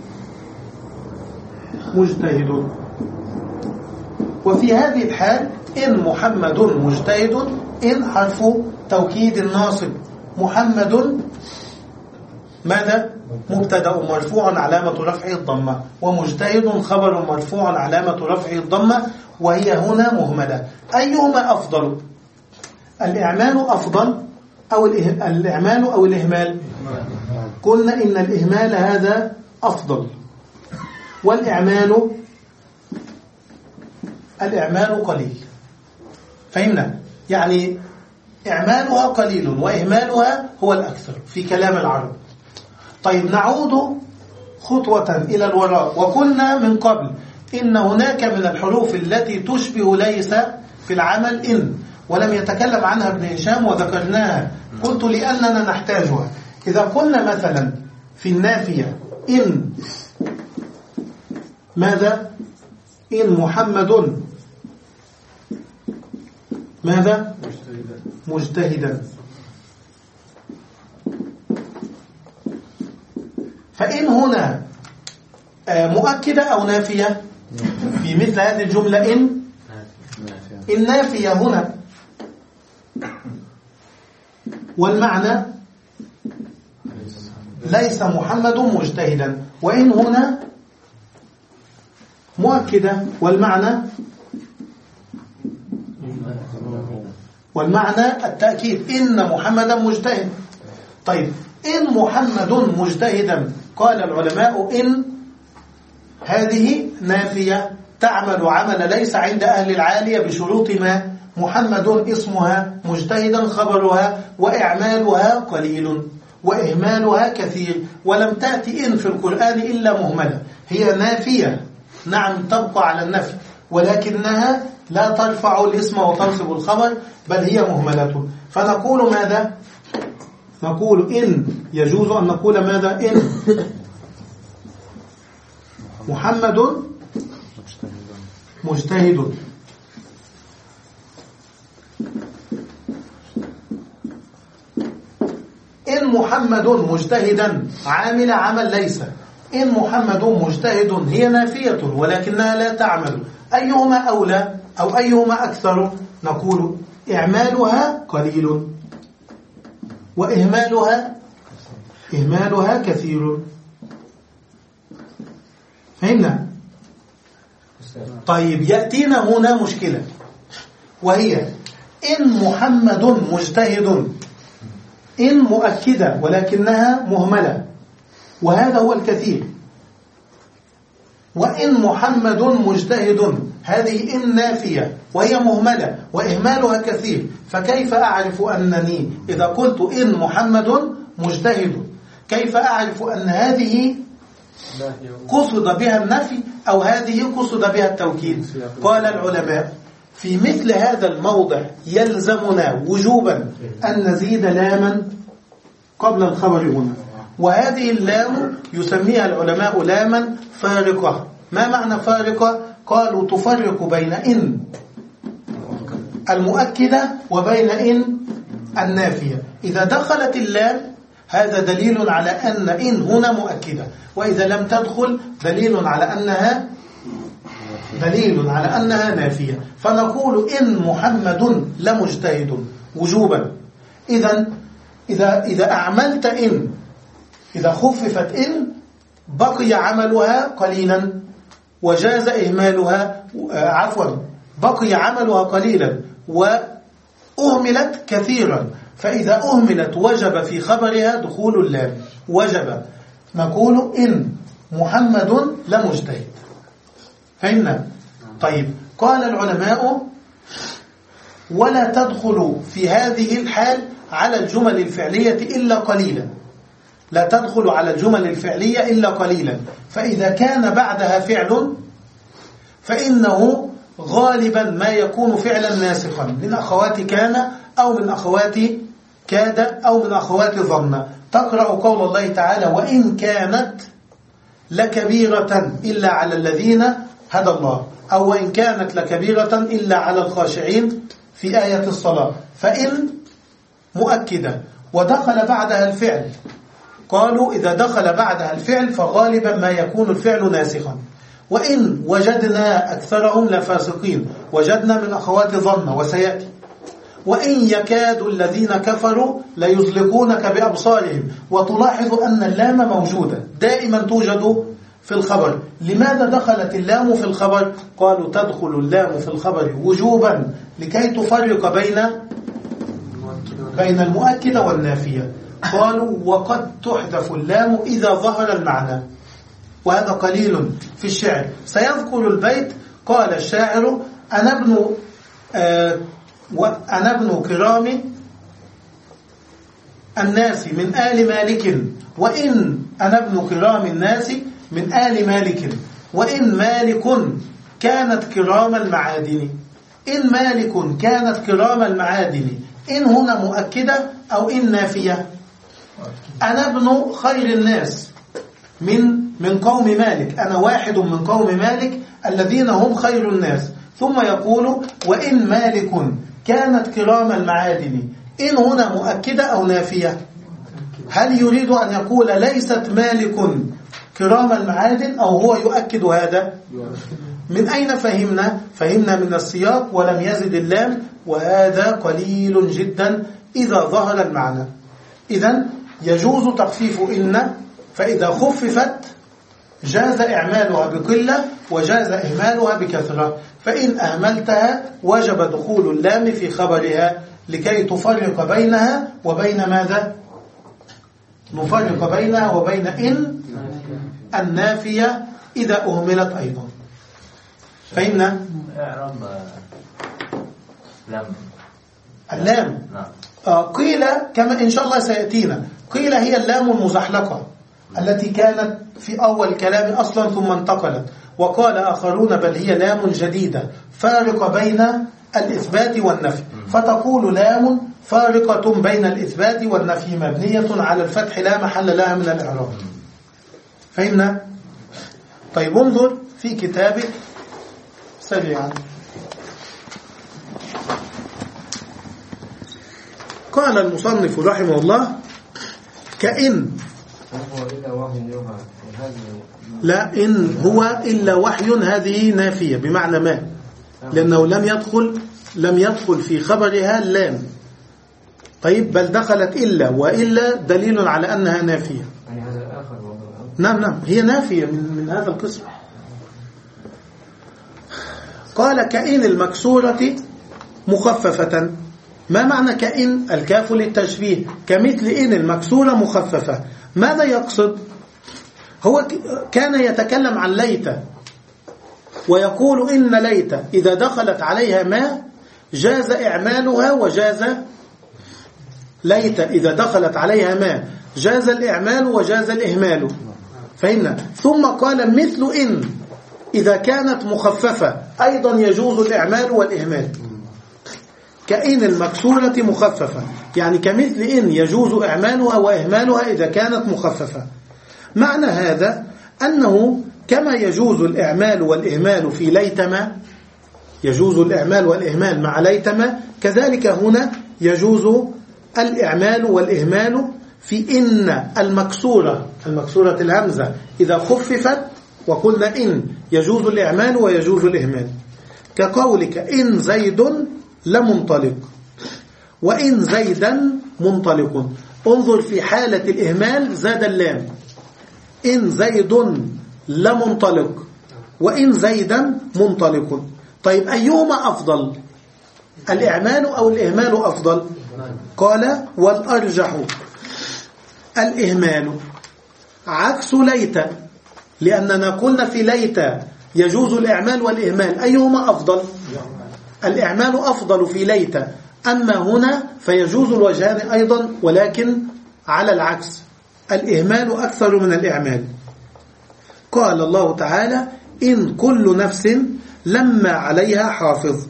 مجتهد. وفي هذه الحال إن محمد مجتهد، إن حرف توكيد ناصب، محمد ماذا؟ مبتدأ مرفوع علامة رفعه الضمة، ومجتهد خبر مرفوع علامة رفعه الضمة، وهي هنا مهملة. أيهما أفضل؟ الإعمال أفضل أو الإعمال أو الإهمال؟ قلنا إن الإهمال هذا أفضل، والإعمال الإعمال قليل. فهمنا؟ يعني إعمالها قليل وإهمالها هو الأكثر في كلام العرب. طيب نعود خطوة إلى الوراء، وقلنا من قبل إن هناك من الحروف التي تشبه ليس في العمل إن، ولم يتكلم عنها ابن هشام وذكرناها، قلت لأننا نحتاجها. إذا قلنا مثلا في النافية إن ماذا؟ إن محمد ماذا؟ مجتهدا. فإن هنا مؤكدة أو نافية؟ في مثل هذه الجملة إن النافية هنا، والمعنى ليس محمد مجتهدا، وإن هنا مؤكدة والمعنى والمعنى التأكيد، إن محمدا مجتهد. طيب إن محمد مجتهدا، قال العلماء إن هذه نافية تعمل عمل ليس عند أهل العالية بشروط ما، محمد اسمها، مجتهدا خبرها، وإعمالها قليل وإهمالها كثير. ولم تأتي إن في القرآن إلا مهملة، هي نافية نعم تبقى على النفي، ولكنها لا ترفع الاسم وتنصب الخبر، بل هي مهملة. فنقول ماذا؟ نقول إن يجوز أن نقول ماذا؟ إن محمد مجتهد. إن محمد مجتهدا عامل عمل ليس، إن محمد مجتهد هي نافية ولكنها لا تعمل. أيهما أولى أو أيهما أكثر؟ نقول إعمالها قليل وإهمالها إهمالها كثير. فهمنا؟ طيب يأتينا هنا مشكلة، وهي إن محمد مجتهد، إن مؤكدة ولكنها مهملة، وهذا هو الكثير. وإن محمد مجتهد، هذه إن نافية وهي مهملة وإهمالها كثير. فكيف أعرف أنني إذا قلت إن محمد مجتهد، كيف أعرف أن هذه قصد بها النفي أو هذه قصد بها التوكيد؟ قال العلماء في مثل هذا الموضع يلزمنا وجوبا أن نزيد لاما قبل الخبر هنا، وهذه اللام يسميها العلماء لاما فارقة. ما معنى فارقة؟ قالوا تفرق بين إن المؤكدة وبين إن النافية. إذا دخلت اللام هذا دليل على أن إن هنا مؤكدة، وإذا لم تدخل دليل على أنها دليل على أنها نافية. فنقول إن محمد لمجتهد وجوبا. إذا إذا إذا أعملت إن، إذا خففت إن بقي عملها قليلا وجاز إهمالها، عفوا بقي عملها قليلا وأهملت كثيرا. فإذا أهملت وجب في خبرها دخول اللام، وجب. نقول إن محمد لمجتهد. فهمنا؟ طيب قال العلماء ولا تدخل في هذه الحال على الجمل الفعلية إلا قليلا، لا تدخل على الجمل الفعلية إلا قليلا. فإذا كان بعدها فعل فإنه غالبا ما يكون فعلا ناسخا من أخوات كان أو من أخوات كاد أو من أخوات ظن. تقرأ قول الله تعالى وإن كانت لكبيرة إلا على الذين هدى الله، أو وإن كانت لكبيرة إلا على الخاشعين في آية الصلاة. فإن مؤكدة ودخل بعدها الفعل، قالوا إذا دخل بعدها الفعل فغالبا ما يكون الفعل ناسخا. وإن وجدنا أكثرهم لفاسقين، وجدنا من أخوات ظن وسيأتي. وإن يكاد الذين كفروا ليزلقونك بأبصارهم، وتلاحظ أن اللام موجودة دائما توجد في الخبر. لماذا دخلت اللام في الخبر؟ قالوا تدخل اللام في الخبر وجوبا لكي تفرق بين بين المؤكدة والنافية. قالوا وقد تحذف اللام إذا ظهر المعنى، وهذا قليل في الشعر. سيذكر البيت. قال الشاعر أنا ابن آه وأنا ابن كرام الناس من آل مالك، وإن أنا ابن كرام الناس من آل مالك، وإن مالك كانت كرام المعادن. إن مالك كانت كرام المعادن، إن هنا مؤكدة أو إن نافية. أنا ابن خير الناس من من قوم مالك، أنا واحد من قوم مالك الذين هم خير الناس. ثم يقول وإن مالك كانت كرام المعادن، إن هنا مؤكدة أو نافية. هل يريد أن يقول ليست مالك كرام المعادن أو هو يؤكد هذا؟ من أين فهمنا؟ فهمنا من السياق ولم يزد اللام، وهذا قليل جدا إذا ظهر المعنى. إذن يجوز تخفيف إن، فإذا خففت جاز إعمالها بقلة وجاز إهمالها بكثرة. فإن أهملتها وجب دخول اللام في خبرها لكي تفرق بينها وبين ماذا؟ نفرق بينها وبين إن النافية إذا أهملت أيضا. فهمنا؟ اللام آه قيل كما إن شاء الله سيأتينا، قيل هي اللام المزحلقة التي كانت في أول الكلام أصلا ثم انتقلت. وقال آخرون بل هي لام جديدة فارقة بين الإثبات والنفي، فتقول لام فارقة بين الإثبات والنفي مبنية على الفتح لا محل لها من الإعراب. فهمنا؟ طيب انظر في كتابك سريعا. قال المصنف رحمه الله كإن، لا إن هو إلا وحي هذه نافية بمعنى ما، لأنه لم يدخل لم يدخل في خبرها اللام. طيب بل دخلت إلا، وإلا دليل على أنها نافية. نعم نعم هي نافية من, من هذا القسم. قال كإن المكسورة مخففة. ما معنى كإن؟ الكاف للتشبيه، كمثل إن المكسورة مخففة. ماذا يقصد؟ هو كان يتكلم عن ليت ويقول إن ليت إذا دخلت عليها ما جاز إعمالها وجاز ليت إذا دخلت عليها ما جاز الإعمال وجاز الإهمال. فهمنا؟ ثم قال مثل إن إذا كانت مخففة أيضا يجوز الإعمال والإهمال. كإن المكسورة مخففة يعني كمثل إن يجوز إعمالها وإهمالها إذا كانت مخففة. معنى هذا أنه كما يجوز الإعمال والإهمال في ليتما، يجوز الإعمال والإهمال مع ليتما، كذلك هنا يجوز الإعمال والإهمال في إن المكسورة، المكسورة الهمزة إذا خففت وقلنا إن يجوز الإعمال ويجوز الإهمال. كقولك إن زيد لمنطلق وإن زيدا منطلق. انظر في حالة الإهمال زاد اللام، إن زيد لمنطلق وإن زيدا منطلق. طيب أيهما أفضل، الإعمال أو الإهمال أفضل؟ قال والأرجح الإهمال عكس ليت، لأننا قلنا في ليت يجوز الإعمال والإهمال، أيهما أفضل؟ الإعمال أفضل في ليت، أما هنا فيجوز الوجهان أيضا ولكن على العكس، الإهمال أكثر من الإعمال. قال الله تعالى إن كل نفس لما عليها حافظ.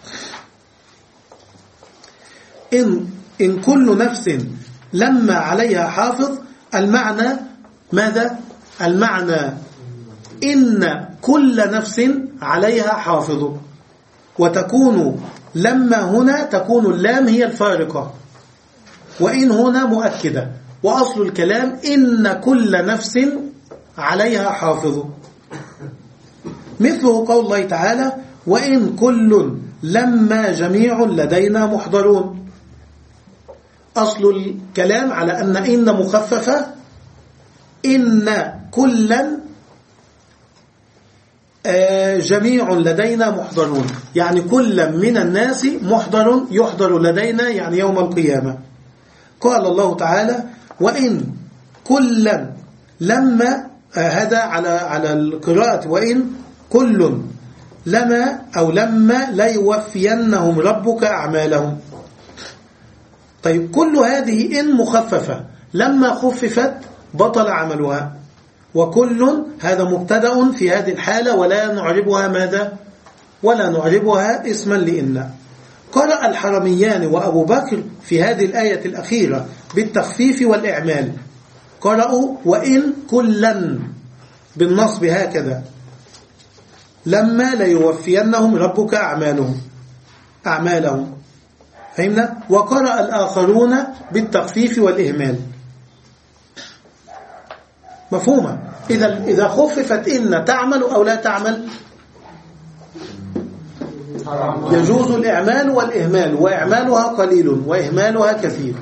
إن, إن كل نفس لما عليها حافظ، المعنى ماذا؟ المعنى إن كل نفس عليها حافظ، وتكون لما هنا تكون اللام هي الفارقة، وإن هنا مؤكدة، وأصل الكلام إن كل نفس عليها حافظ. مثله قول الله تعالى وإن كل لما جميع لدينا محضرون. أصل الكلام على أن إن مخففة، إن كلا جميع لدينا محضرون، يعني كل من الناس محضر يحضر لدينا يعني يوم القيامة. قال الله تعالى وإن كلا لما، هذا على على القراءة وإن كل لما أو لما لا يوفينهم ربك أعمالهم. طيب كل هذه إن مخففة، لما خففت بطل عملها، وكل هذا مبتدأ في هذه الحالة ولا نعربها ماذا؟ ولا نعربها اسما لإن. قرأ الحرميان وأبو بكر في هذه الآية الأخيرة بالتخفيف والإعمال، قرأوا وإن كلا بالنصب هكذا، لما ليوفينهم ربك أعمالهم أعمالهم فهمنا؟ وقرأ الآخرون بالتخفيف والإهمال. مفهومة؟ إذا إذا خففت إن تعمل أو لا تعمل؟ يجوز الإعمال والإهمال، وإعمالها قليل وإهمالها كثير.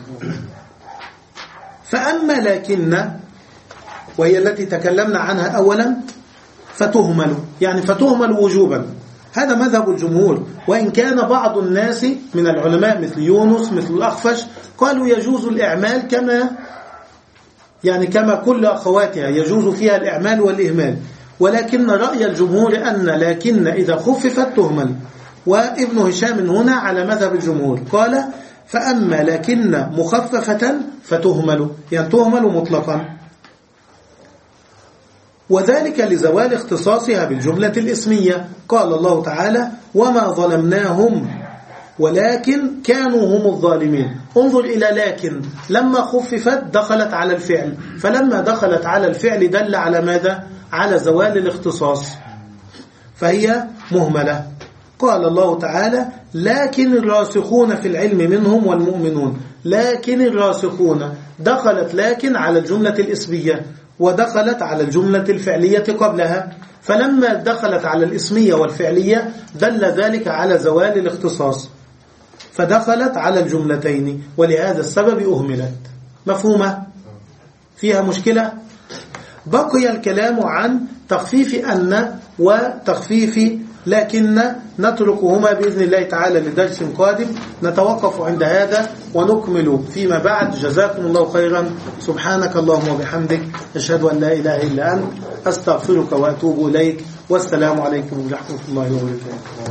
فأما لكن، وهي التي تكلمنا عنها أولا، فتهمل، يعني فتهمل وجوبا. هذا مذهب الجمهور، وإن كان بعض الناس من العلماء مثل يونس مثل الأخفش قالوا يجوز الإعمال كما يعني كما كل أخواتها يجوز فيها الإعمال والإهمال، ولكن رأي الجمهور أن لكن إذا خففت تهمل. وابن هشام هنا على مذهب الجمهور قال فأما لكن مخففة فتهمل، يعني تهمل مطلقا، وذلك لزوال اختصاصها بالجملة الاسمية. قال الله تعالى وما ظلمناهم ولكن كانوا هم الظالمين. انظر إلى لكن لما خففت دخلت على الفعل، فلما دخلت على الفعل دل على ماذا؟ على زوال الاختصاص، فهي مهملة. قال الله تعالى لكن الراسخون في العلم منهم والمؤمنون. لكن الراسخون دخلت لكن على الجملة الاسمية ودخلت على الجملة الفعلية قبلها، فلما دخلت على الاسمية والفعلية دل ذلك على زوال الاختصاص، فدخلت على الجملتين، ولهذا السبب أهملت. مفهومة؟ فيها مشكلة؟ بقي الكلام عن تخفيف أن وتخفيف لكن، نتركهما بإذن الله تعالى لدرس قادم. نتوقف عند هذا ونكمل فيما بعد. جزاكم الله خيرا. سبحانك اللهم وبحمدك، أشهد أن لا إله إلا أنت، أستغفرك وأتوب إليك، والسلام عليكم ورحمة الله وبركاته.